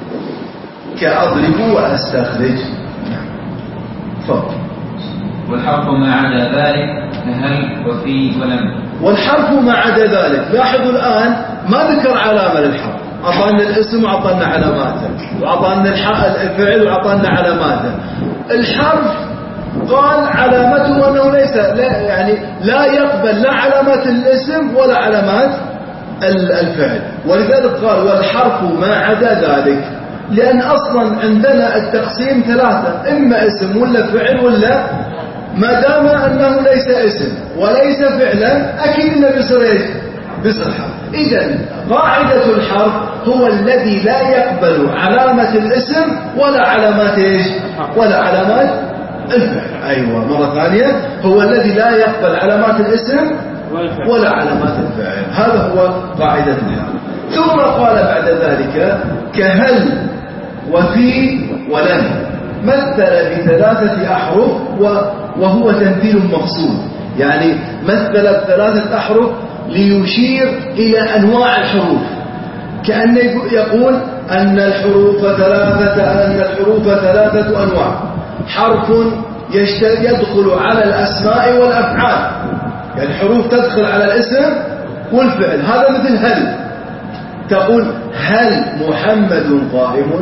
كأضرب وأستخرج. فضل. والحرف ما عدا ذلك كهل وفي ولم. والحرف ما عدا ذلك، لاحظوا الآن ما ذكر علامة للحرف، أعطانا الاسم وأعطانا علاماته، وأعطانا الفعل وأعطانا علاماته. الحرف قال علامته أنه ليس لا يعني لا يقبل لا علامات الاسم ولا علامات الفعل، ولذلك قال والحرف ما عدا ذلك، لأن أصلا عندنا التقسيم ثلاثة، إما اسم ولا فعل ولا، ما دام أنه ليس اسم وليس فعلا أكيد أنه بيصير إيش؟ بيصير حرف. إذن قاعدة الحرف هو الذي لا يقبل علامة الاسم ولا علامات إيش؟ ولا علامات الفعل. أيوة مرة ثانية، هو الذي لا يقبل علامات الاسم ولا علامات الفعل. هذا هو قاعدتنا. ثم قال بعد ذلك كهل وفي ولن، مثل بثلاثة أحرف وهو تمثيل مقصود، يعني مثل بثلاثة أحرف ليشير إلى أنواع الحروف، كأنه يقول أن الحروف ثلاثة أن الحروف ثلاثة أنواع. حرف يدخل على الأسماء والأفعال، يعني حروف تدخل على الاسم والفعل. هذا مثل هل، تقول هل محمد قائم،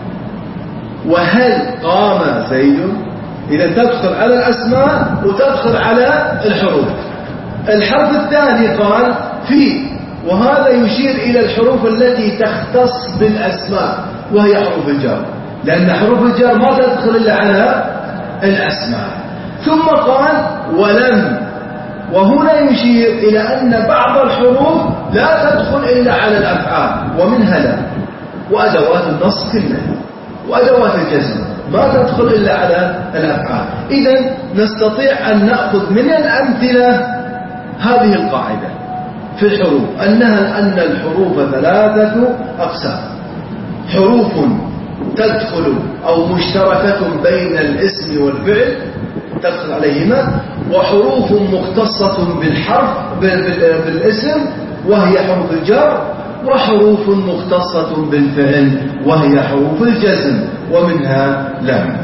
وهل قام زيد. إذا تدخل على الأسماء وتدخل على الحروف. الحرف الثاني قال في، وهذا يشير إلى الحروف التي تختص بالأسماء وهي حروف الجر، لأن حروف الجر ما تدخل إلا على الأسماء. ثم قال ولم، وهنا يشير إلى أن بعض الحروف لا تدخل إلا على الأفعال، ومنها لا، وأدوات النص كلها وأدوات الجزم ما تدخل إلا على الأفعال. إذن نستطيع أن نأخذ من الأمثلة هذه القاعدة في الحروف، أنها أن الحروف ثلاثة أقسام: حروف تدخل أو مشتركة بين الاسم والفعل تدخل عليهما، وحروف مختصة بالحرف بالاسم وهي حروف الجر، وحروف مختصة بالفعل وهي حروف الجزم ومنها لام.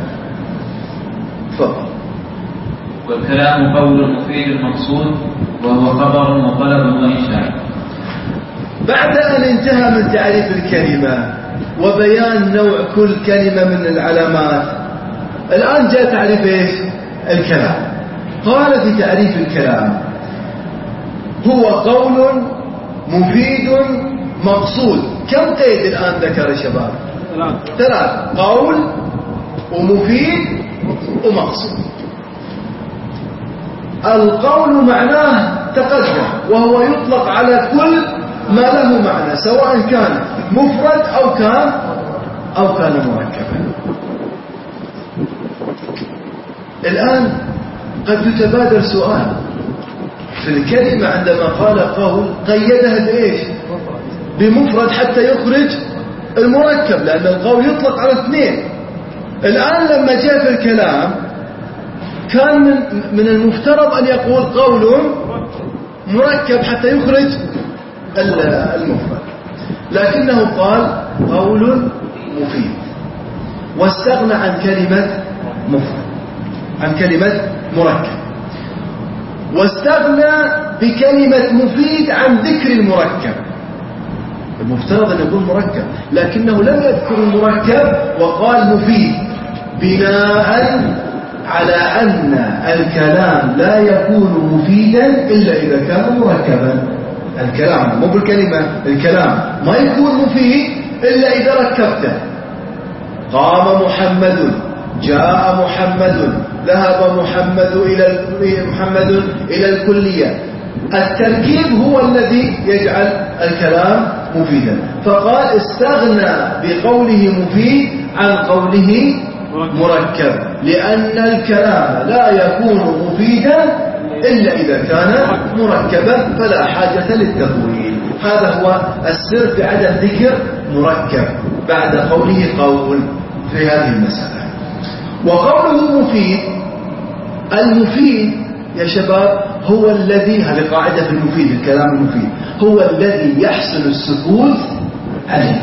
تفضل. والكلام قول مفيد مقصود وهو خبر وطلب وإنشاء. بعد أن انتهى من تعريف الكلمة وبيان نوع كل كلمة من العلامات، الآن جاء تعريف إيش؟ الكلام. قال في تعريف الكلام: هو قول مفيد مقصود. كم قيد الآن ذكر الشباب؟ ثلاث: قول ومفيد ومقصود. القول معناه تقدم، وهو يطلق على كل ما له معنى، سواء كان مفرد أو كان أو كان مركبا. الآن قد يتبادر سؤال في الكلمة عندما قال قول قيدها بإيش؟ بمفرد حتى يخرج المركب، لأن القول يطلق على اثنين. الآن لما جاء في الكلام كان من, من المفترض أن يقول قول مركب حتى يخرج المفرد، لكنه قال قول مفيد، واستغنى عن كلمة مفرد، عن كلمة مركب، واستغنى بكلمة مفيد عن ذكر المركب. المفترض أن يكون مركب، لكنه لم يذكر المركب وقال مفيد، بناء على أن الكلام لا يكون مفيدا إلا إذا كان مركبا. الكلام مو بالكلمة، الكلام ما يكون مفيد إلا إذا ركبته. قام محمد، جاء محمد، ذهب محمد إلى محمد إلى الكلية. التركيب هو الذي يجعل الكلام مفيدا. فقال استغنى بقوله مفيد عن قوله مركب، لأن الكلام لا يكون مفيدا إلا إذا كان مركبا، فلا حاجة للتطويل. هذا هو السر في عدم ذكر مركب بعد قوله قول في هذه المسألة. وقوله مفيد، المفيد يا شباب هو الذي، هذه قاعدة في المفيد، الكلام المفيد هو الذي يحصل السكوت عليه.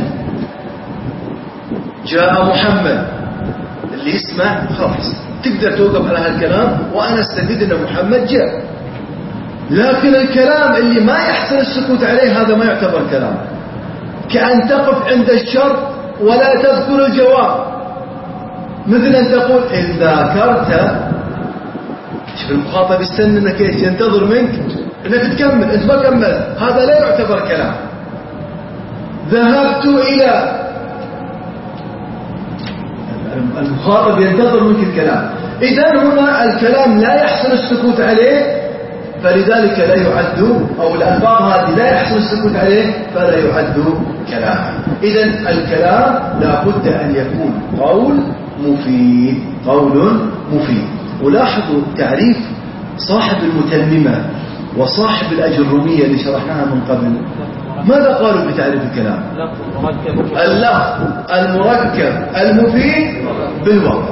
جاء محمد، اللي يسمع خلاص تقدر توقف على هالكلام وأنا استفيد أن محمد جاء. لكن الكلام اللي ما يحصل السكوت عليه هذا ما يعتبر كلام، كأن تقف عند الشرط ولا تذكر الجواب، مثل أن تقول إن ذاكرت. شوف المخاطب يستنى انك ايش؟ ينتظر منك انك تكمل، انت ما كملت، هذا لا يعتبر كلام. ذهبت الى، المخاطب ينتظر منك الكلام. اذا هنا الكلام لا يحصل السكوت عليه، فلذلك لا يعد، او الالفاظ هذه لا يحصل السكوت عليه فلا يعد كلاما. اذا الكلام لا بد ان يكون قول مفيد، قول مفيد. ولاحظوا تعريف صاحب المتممة وصاحب الأجرومية اللي شرحناها من قبل ماذا قالوا بتعريف الكلام؟ اللفظ المركب المفيد بالوضع.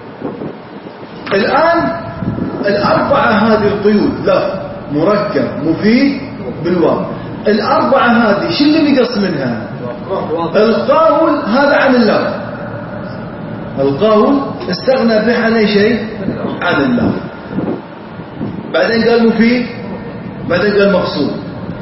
الآن الأربعة هذه القيود، لفظ مركب مفيد بالوضع، الأربعة هذه شو اللي نقص منها؟ القول هذا عن اللفظ، القول استغنى به عن أي شيء؟ عن اللفظ. بعدين قال مفيد، بعدين قال مقصود.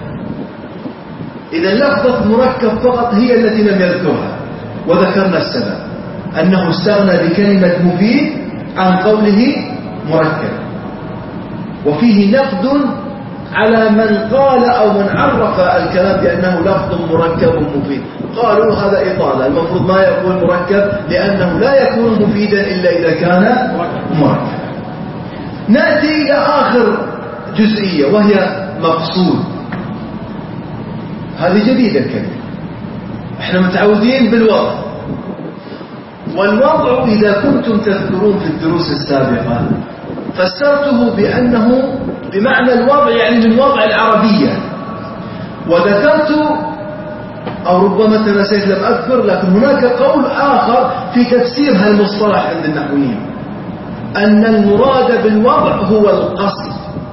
إذا لفظة مركب فقط هي التي لم يذكرها، وذكرنا السبب أنه استغنى بكلمة مفيد عن قوله مركب. وفيه نقد على من قال أو من عرف الكلام بأنه لفظ مركب مفيد، قالوا هذا إطالة، المفروض ما يقول مركب لأنه لا يكون مفيدا إلا إذا كان مركب. نأتي إلى آخر جزئية وهي مقصود. هذه جديدة الكلمة، احنا متعودين بالوضع، والوضع إذا كنتم تذكرون في الدروس السابقة فسرته بأنه بمعنى الوضع يعني من وضع العربية، وذكرت أو ربما تنسيت لم أذكر، لكن هناك قول آخر في تفسير هالمصطلح عند النحويين أن المراد بالوضع هو القصد.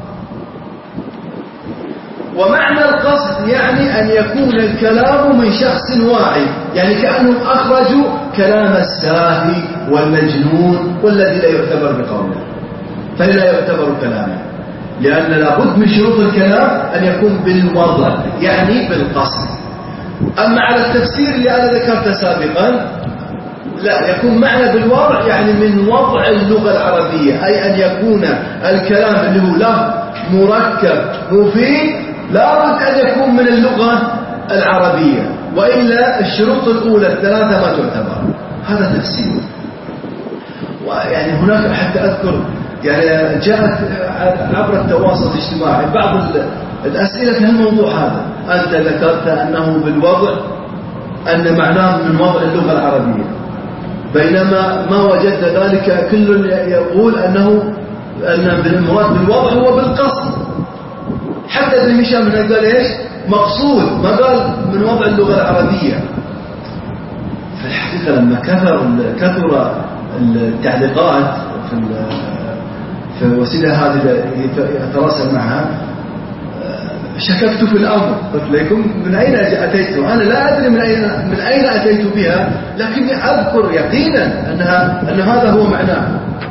ومعنى القصد يعني أن يكون الكلام من شخص واعي، يعني كأنهم أخرجوا كلام الساهي والمجنون والذي لا يعتبر بقوله، فلا يعتبر كلامه، لأن لابد من شروط الكلام أن يكون بالوضع يعني بالقصد. أما على التفسير اللي أنا ذكرته سابقا لا، يكون معنى بالوضع يعني من وضع اللغة العربية، أي أن يكون الكلام اللي هو لفظ مركب مفيد لابد أن يكون من اللغة العربية، وإلا الشروط الأولى الثلاثة ما تعتبر. هذا تفسير. ويعني هناك حتى أذكر يعني جاءت عبر التواصل الاجتماعي بعض الأسئلة في الموضوع هذا، أنت ذكرت أنه بالوضع أن معناه من وضع اللغة العربية، بينما ما وجدت ذلك كل يقول أنه أن المراد بالوضع هو بالقصد. حتى ابن هشام قال إيش؟ مقصود، ما قال من وضع اللغة العربية. في الحقيقة لما كثر كثر التعليقات في في الوسيلة هذه يتراسل معها شككت في الأمر، قلت لكم من أين أتيت؟ أنا لا أدري من أين من أين أتيت بها، لكني أذكر يقينا أنها أن هذا هو معناه.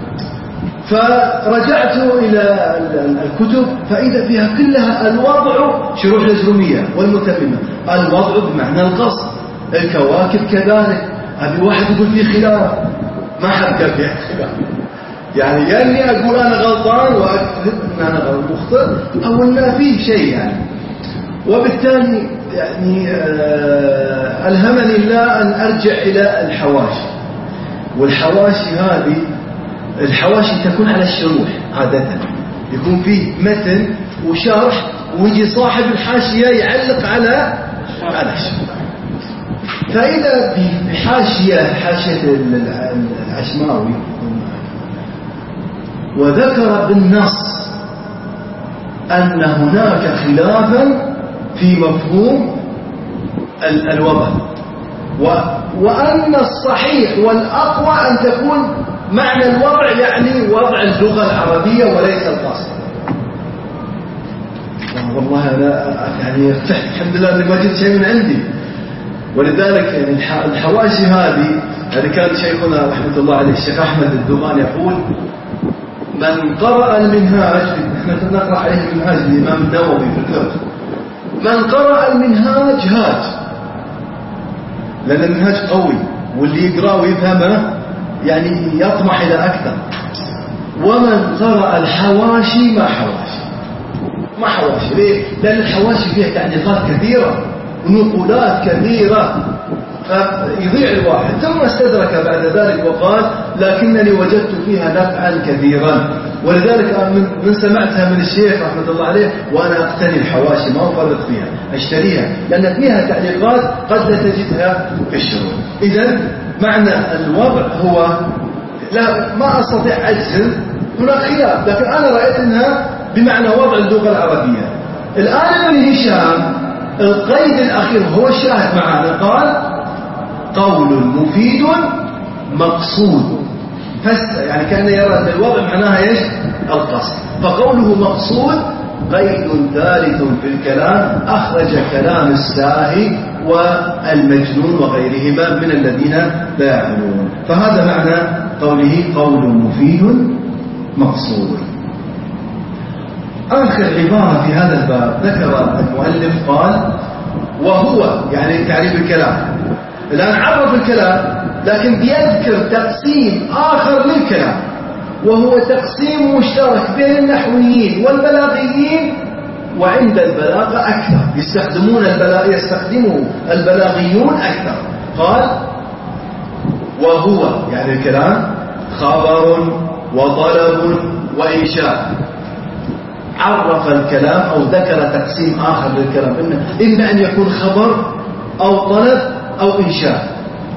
فرجعت إلى الكتب فإذا فيها كلها الوضع، شروح الأجرومية والمتممة، الوضع بمعنى القصد. الكواكب كذلك، هذه واحد يقول فيه خلاف، ما حد قال فيها خلاف، يعني يعني أقول أنا غلطان وأكذب أن أنا غلط مخطئ أو أن فيه شيء يعني. وبالتالي يعني آه ألهمني الله أن أرجع إلى الحواشي. والحواشي هذه الحواشي تكون على الشروح عادة، يكون فيه متن وشرح ويجي صاحب الحاشية يعلق على على الشروح. فإذا بحاشية حاشية العشماوي وذكر بالنص أن هناك خلافا في مفهوم الوضع، وأن الصحيح والأقوى أن تكون معنى الوضع يعني وضع اللغة العربية وليس القصد. والله أنا يعني الحمد لله أني ما جبت شيء من عندي. ولذلك يعني الحواشي هذه يعني كان شيخنا رحمة الله عليه الشيخ أحمد الدغان يقول من قرأ المنهاج، نحن نقرأ عليه المنهاج الإمام النووي في الفقه، من قرأ المنهاج هاج، لأن المنهاج قوي واللي يقرأ ويفهمه يعني يطمح إلى أكثر. ومن قرأ الحواشي ما حواشي ما حواشي ليه؟ لأن الحواشي فيها تعليقات كثيرة ونقولات كثيرة فيضيع الواحد. ثم استدرك بعد ذلك وقال لكنني وجدت فيها نفعا كثيرا. ولذلك من سمعتها من الشيخ رحمة الله عليه وأنا أقتني الحواشي ما أفرط فيها، أشتريها لأن فيها تعليقات قد لا تجدها في الشروط. إذن معنى الوضع هو لا ما أستطيع أجزم، هناك خلاف، لكن أنا رأيت أنها بمعنى وضع اللغة العربية. الآن ابن هشام القيد الأخير هو الشاهد معنا، قال قول مفيد مقصود، بس يعني كأنه يرى أن الوضع معناها إيش؟ القصد. فقوله مقصود قيد ثالث في الكلام أخرج كلام الساهي والمجنون وغيرهما من الذين لا يعلمون. فهذا معنى قوله قول مفيد مقصود. آخر عبارة في هذا الباب ذكر المؤلف قال وهو يعني تعريف الكلام. الآن عرف الكلام لكن بيذكر تقسيم آخر للكلام، وهو تقسيم مشترك بين النحويين والبلاغيين، وعند البلاغة أكثر يستخدمون البلاغ يستخدمه البلاغيون أكثر. قال وهو يعني الكلام خبر وطلب وإنشاء. عرف الكلام أو ذكر تقسيم آخر للكلام، إما أن يكون خبر أو طلب أو إنشاء.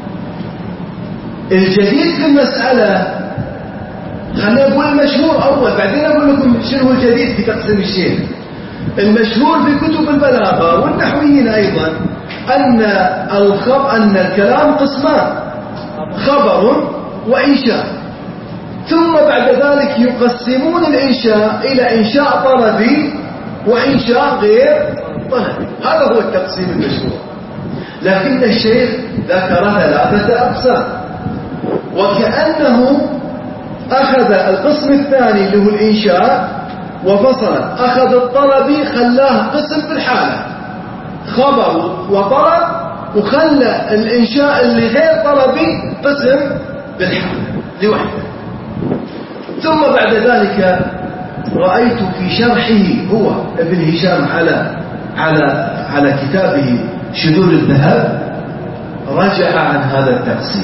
الجديد في المسألة خلينا نقول المشهور أول، بعدين أقول لكم شنو الجديد في تقسيم الشيء. المشهور في كتب البلاغة والنحويين أيضا أن الخبر أن الكلام قسمان، خبر وإنشاء، ثم بعد ذلك يقسمون الإنشاء إلى إنشاء طلبي وإنشاء غير طلبي. هذا هو التقسيم المشهور. لكن الشيخ ذكر ثلاثة أقسام، وكأنه أخذ القسم الثاني اللي هو الإنشاء وفصل، أخذ الطلبي خلاه قسم في الحالة خبر وطلب، وخلى الإنشاء اللي غير طلبي قسم بالحالة لوحده. ثم بعد ذلك رأيت في شرحه هو ابن هشام على على على كتابه شذور الذهب رجع عن هذا التقسيم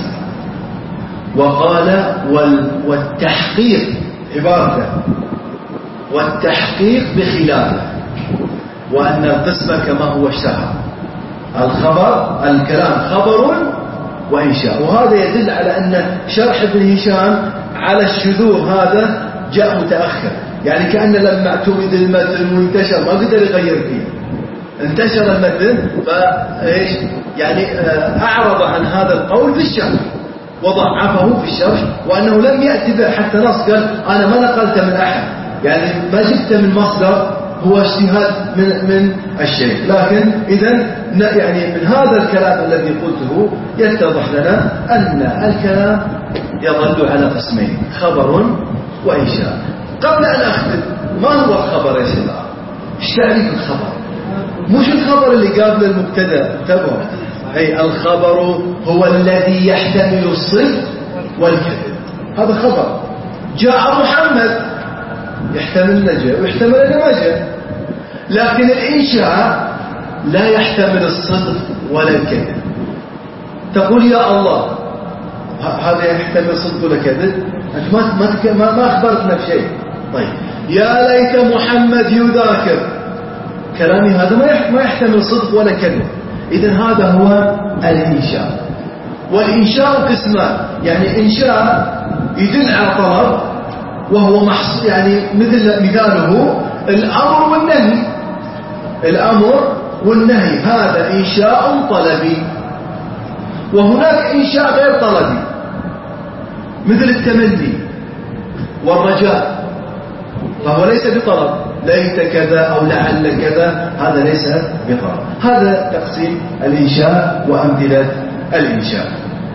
وقال والتحقيق عبارته والتحقيق بخلافه، وأن القسم كما هو اشتهر الخبر الكلام خبر وإنشاء. وهذا يدل على أن شرح ابن هشام على الشذور هذا جاء متأخر، يعني كأن لما اعتمد المتن وانتشر ما قدر يغير فيه، انتشر المتن فايش يعني أعرض عن هذا القول في الشرح وضعفه في الشرح، وأنه لم يأتي به حتى نص قال أنا ما نقلت من أحد، يعني ما جبت من مصدر هو اجتهاد من من الشيخ. لكن إذا يعني من هذا الكلام الذي قلته يتضح لنا أن الكلام يظل على قسمين، خبر وإنشاء. قبل أن أختم، ما هو الخبر يا شباب؟ ايش تعريف الخبر؟ مش الخبر اللي قابل المبتدا، انتبهوا، أي الخبر هو الذي يحتمل الصدق والكذب، هذا خبر. جاء محمد يحتمل نجا ويحتمل أنه ما جاء. لكن الإنشاء لا يحتمل الصدق ولا الكذب. تقول يا الله، هذا يحتمل صدق ولا كذب؟ أنت ما ما ما أخبرتنا بشيء. طيب يا ليت محمد يذاكر، كلامي هذا ما ما يحتمل صدق ولا كذب. إذن هذا هو الإنشاء. والإنشاء قسمان، يعني إنشاء يدل على طلب وهو محصول، يعني مثل مثاله الأمر والنهي. الأمر والنهي هذا إنشاء طلبي، وهناك إنشاء غير طلبي مثل التمني والرجاء، فهو ليس بطلب، ليت كذا أو لعل كذا، هذا ليس بطلب. هذا تقسيم الإنشاء وأمثلة الإنشاء.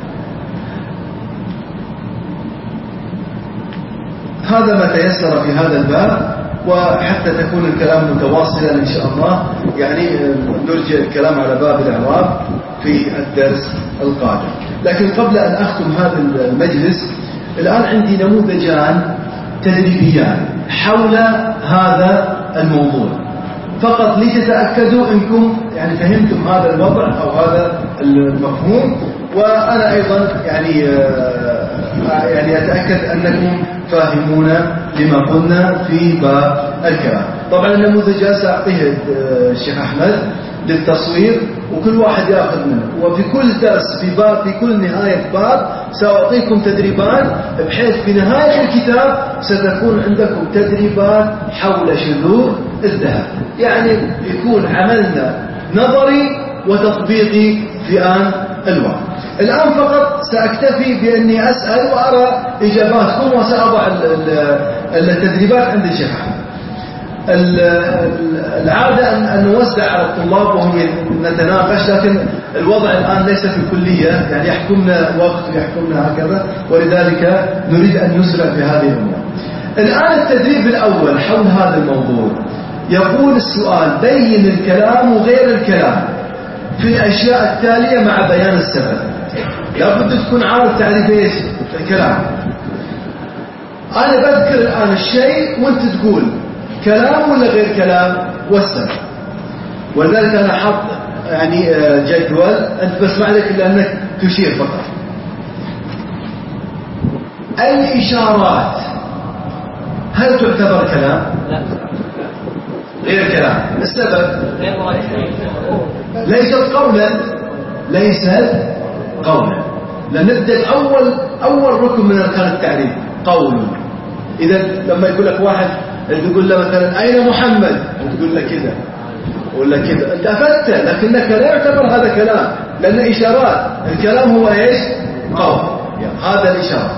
هذا ما تيسر في هذا الباب، وحتى تكون الكلام متواصلا إن شاء الله يعني نرجع الكلام على باب الإعراب في الدرس القادم. لكن قبل أن أختم هذا المجلس، الآن عندي نموذجان تدريبيان حول هذا الموضوع، فقط لتتأكدوا أنكم يعني فهمتم هذا الوضع أو هذا المفهوم، وأنا أيضا يعني يعني أتأكد أنكم فاهمون لما قلنا في باب الكلام. طبعا النموذج سأعطيه الشيخ أحمد للتصوير، وكل واحد يأخذ منه، وفي كل درس في باب في كل نهاية باب سأعطيكم تدريبان، بحيث في نهاية الكتاب ستكون عندكم تدريبات حول شذور الذهب. يعني يكون عملنا نظري وتطبيقي في آن الواقع. الآن فقط سأكتفي بأني أسأل وأرى إجاباتكم، وسأضع التدريبات عند الشيخ أحمد. العادة أن نوزع على الطلاب وهم نتناقش، لكن الوضع الآن ليس في الكلية، يعني يحكمنا وقت ويحكمنا هكذا، ولذلك نريد أن نسرع في هذه الأمور. الآن التدريب الأول حول هذا الموضوع يقول السؤال: بين الكلام وغير الكلام في الأشياء التالية مع بيان السبب. لابد تكون عارف تعريف ايش الكلام. أنا بذكر الآن الشيء وأنت تقول كلام ولا غير كلام والسبب. ولذلك أنا حط يعني جدول، أنت بس ما عليك إلا أنك تشير فقط. الإشارات هل تعتبر كلام؟ لا. غير كلام. السبب ليست قولا، ليست قولا. لنبدأ أول أول ركن من أركان التعريف قول. إذا لما يقول لك واحد تقول له مثلا أين محمد، وتقول له كذا ولا كذا، أنت أفدت، لكنك لا يعتبر هذا كلام، لأن إشارات. الكلام هو إيش؟ قول. يعني هذا الإشارة.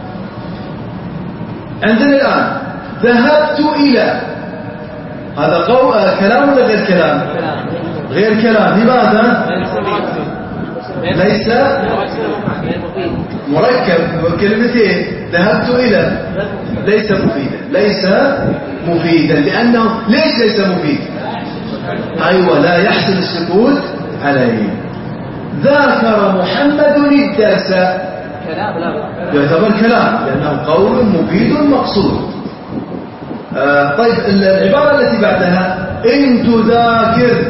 عندنا الآن ذهبت إلى، هذا قول كلام ولا غير كلام؟ غير كلام. لماذا؟ ليس مركب. كلمتين ذهبت إلى ليس مفيدا، ليس مفيدا. لأنه ليش ليس مفيد؟ أيوة، لا يحسن السكوت عليه. ذاكر محمد الدرس، يعتبر كلام لأنه قول مفيد مقصود. آه طيب العبارة التي بعدها إن تذاكر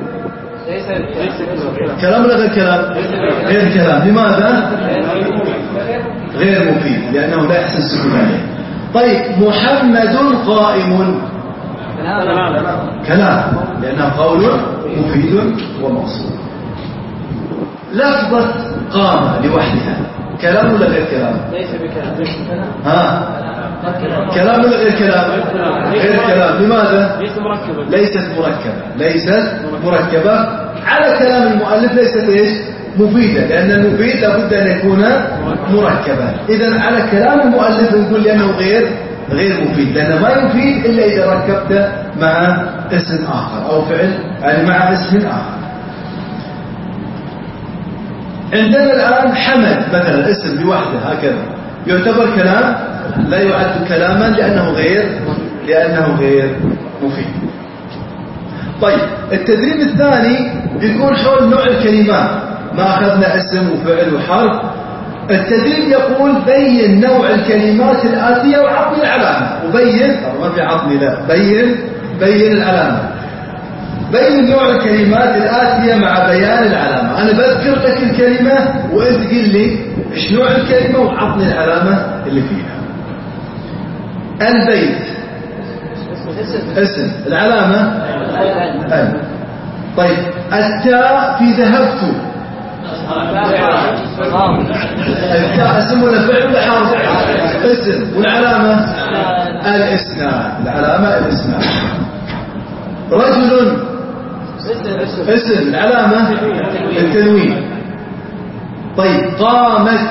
كلام ولا غير كلام؟ غير كلام. لماذا؟ غير مفيد لأنه لا يحسن السكوت عليه. طيب محمد قائم، كلام لأنه قول مفيد ومقصود. لفظة قام لوحدها كلام ولا غير كلام؟ ليس بكلام. ها كلام ولا غير كلام؟ غير كلام. لماذا؟ ليست مركبة. ليست مركبة على كلام المؤلف. ليست ايش؟ مفيدة، لأن المفيد لابد أن يكون مركبا. إذا على كلام المؤلف نقول لأنه غير غير مفيد، لأنه ما يفيد إلا إذا ركبته مع اسم آخر أو فعل، يعني مع اسم آخر. عندنا الآن حمد مثلا، اسم بوحده هكذا، يعتبر كلام؟ لا يعد كلاما لأنه غير لأنه غير مفيد. طيب التدريب الثاني بيكون حول نوع الكلمات. ما أخذنا اسم وفعل وحرف. التدريب يقول بين نوع الكلمات الآتية وعطني العلامة. وبين ما في عطني، لا بين بين العلامة. بين نوع الكلمات الآتية مع بيان العلامة. أنا بذكر لك الكلمة وأنت قل لي إيش نوع الكلمة وعطني العلامة اللي فيها. البيت اسم، العلامة أي. طيب التاء في ذهبت، التاء اسم ولا فعل ولا حرف؟ اسم. والعلامة الإسناد، العلامة الإسناد. رجل اسم، العلامة التنوين. طيب قامت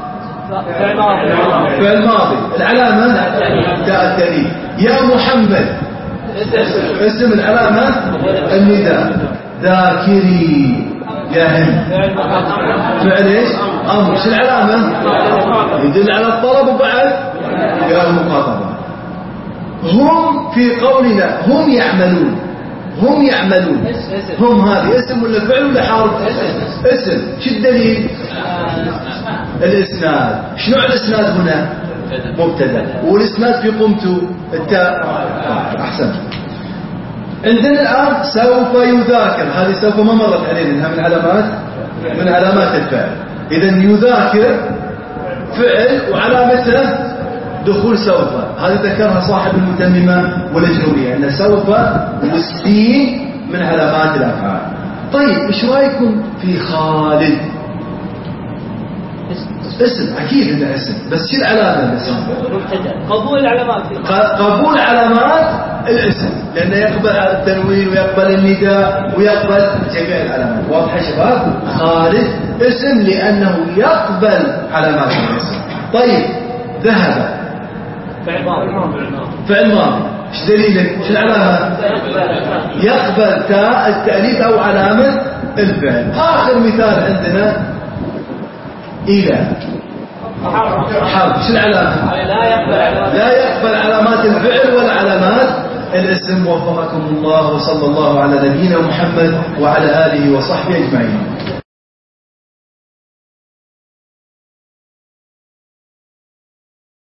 فعل ماضي، العلامة تاء التأنيث. يا محمد اسم، العلامة النداء. ذاكري يا هند فعل ايش؟ امر. شو العلامة؟ يدل على الطلب وبعد يا المخاطبة. هم في قولنا هم يعملون، هم يعملون، هم هذه اسم ولا فعل ولا حرف؟ اسم. شو الدليل؟ الاسناد. شنو الاسناد هنا؟ مبتدا. والاسناد في قمت التاء. احسن. عندنا الان سوف يذاكر، هذه سوف ما مرت علينا، انها من علامات من علامات الفعل. اذا يذاكر فعل وعلامته دخول سوف. هذه ذكرها صاحب المتممة والأجرورية، أن سوف والسين من علامات الأفعال. طيب إيش رأيكم في خالد؟ اسم أكيد إنه اسم، بس شو العلامة الاسم؟ قبول علامات. قبول علامات الاسم، لأنه يقبل التنوين ويقبل النداء ويقبل جميع العلامات. واضح يا شباب؟ خالد اسم لأنه يقبل علامات الاسم. طيب ذهب فعل ماضي. فعل ماضي، ايش دليلك؟ ايش العلامة؟ يقبل تاء التأنيث أو علامة الفعل. آخر مثال عندنا إلى حرف، ايش العلامة؟ لا يقبل علامات لا يقبل علامات الفعل ولا علامات الاسم. وفقكم الله وصلى الله على نبينا محمد وعلى آله وصحبه أجمعين.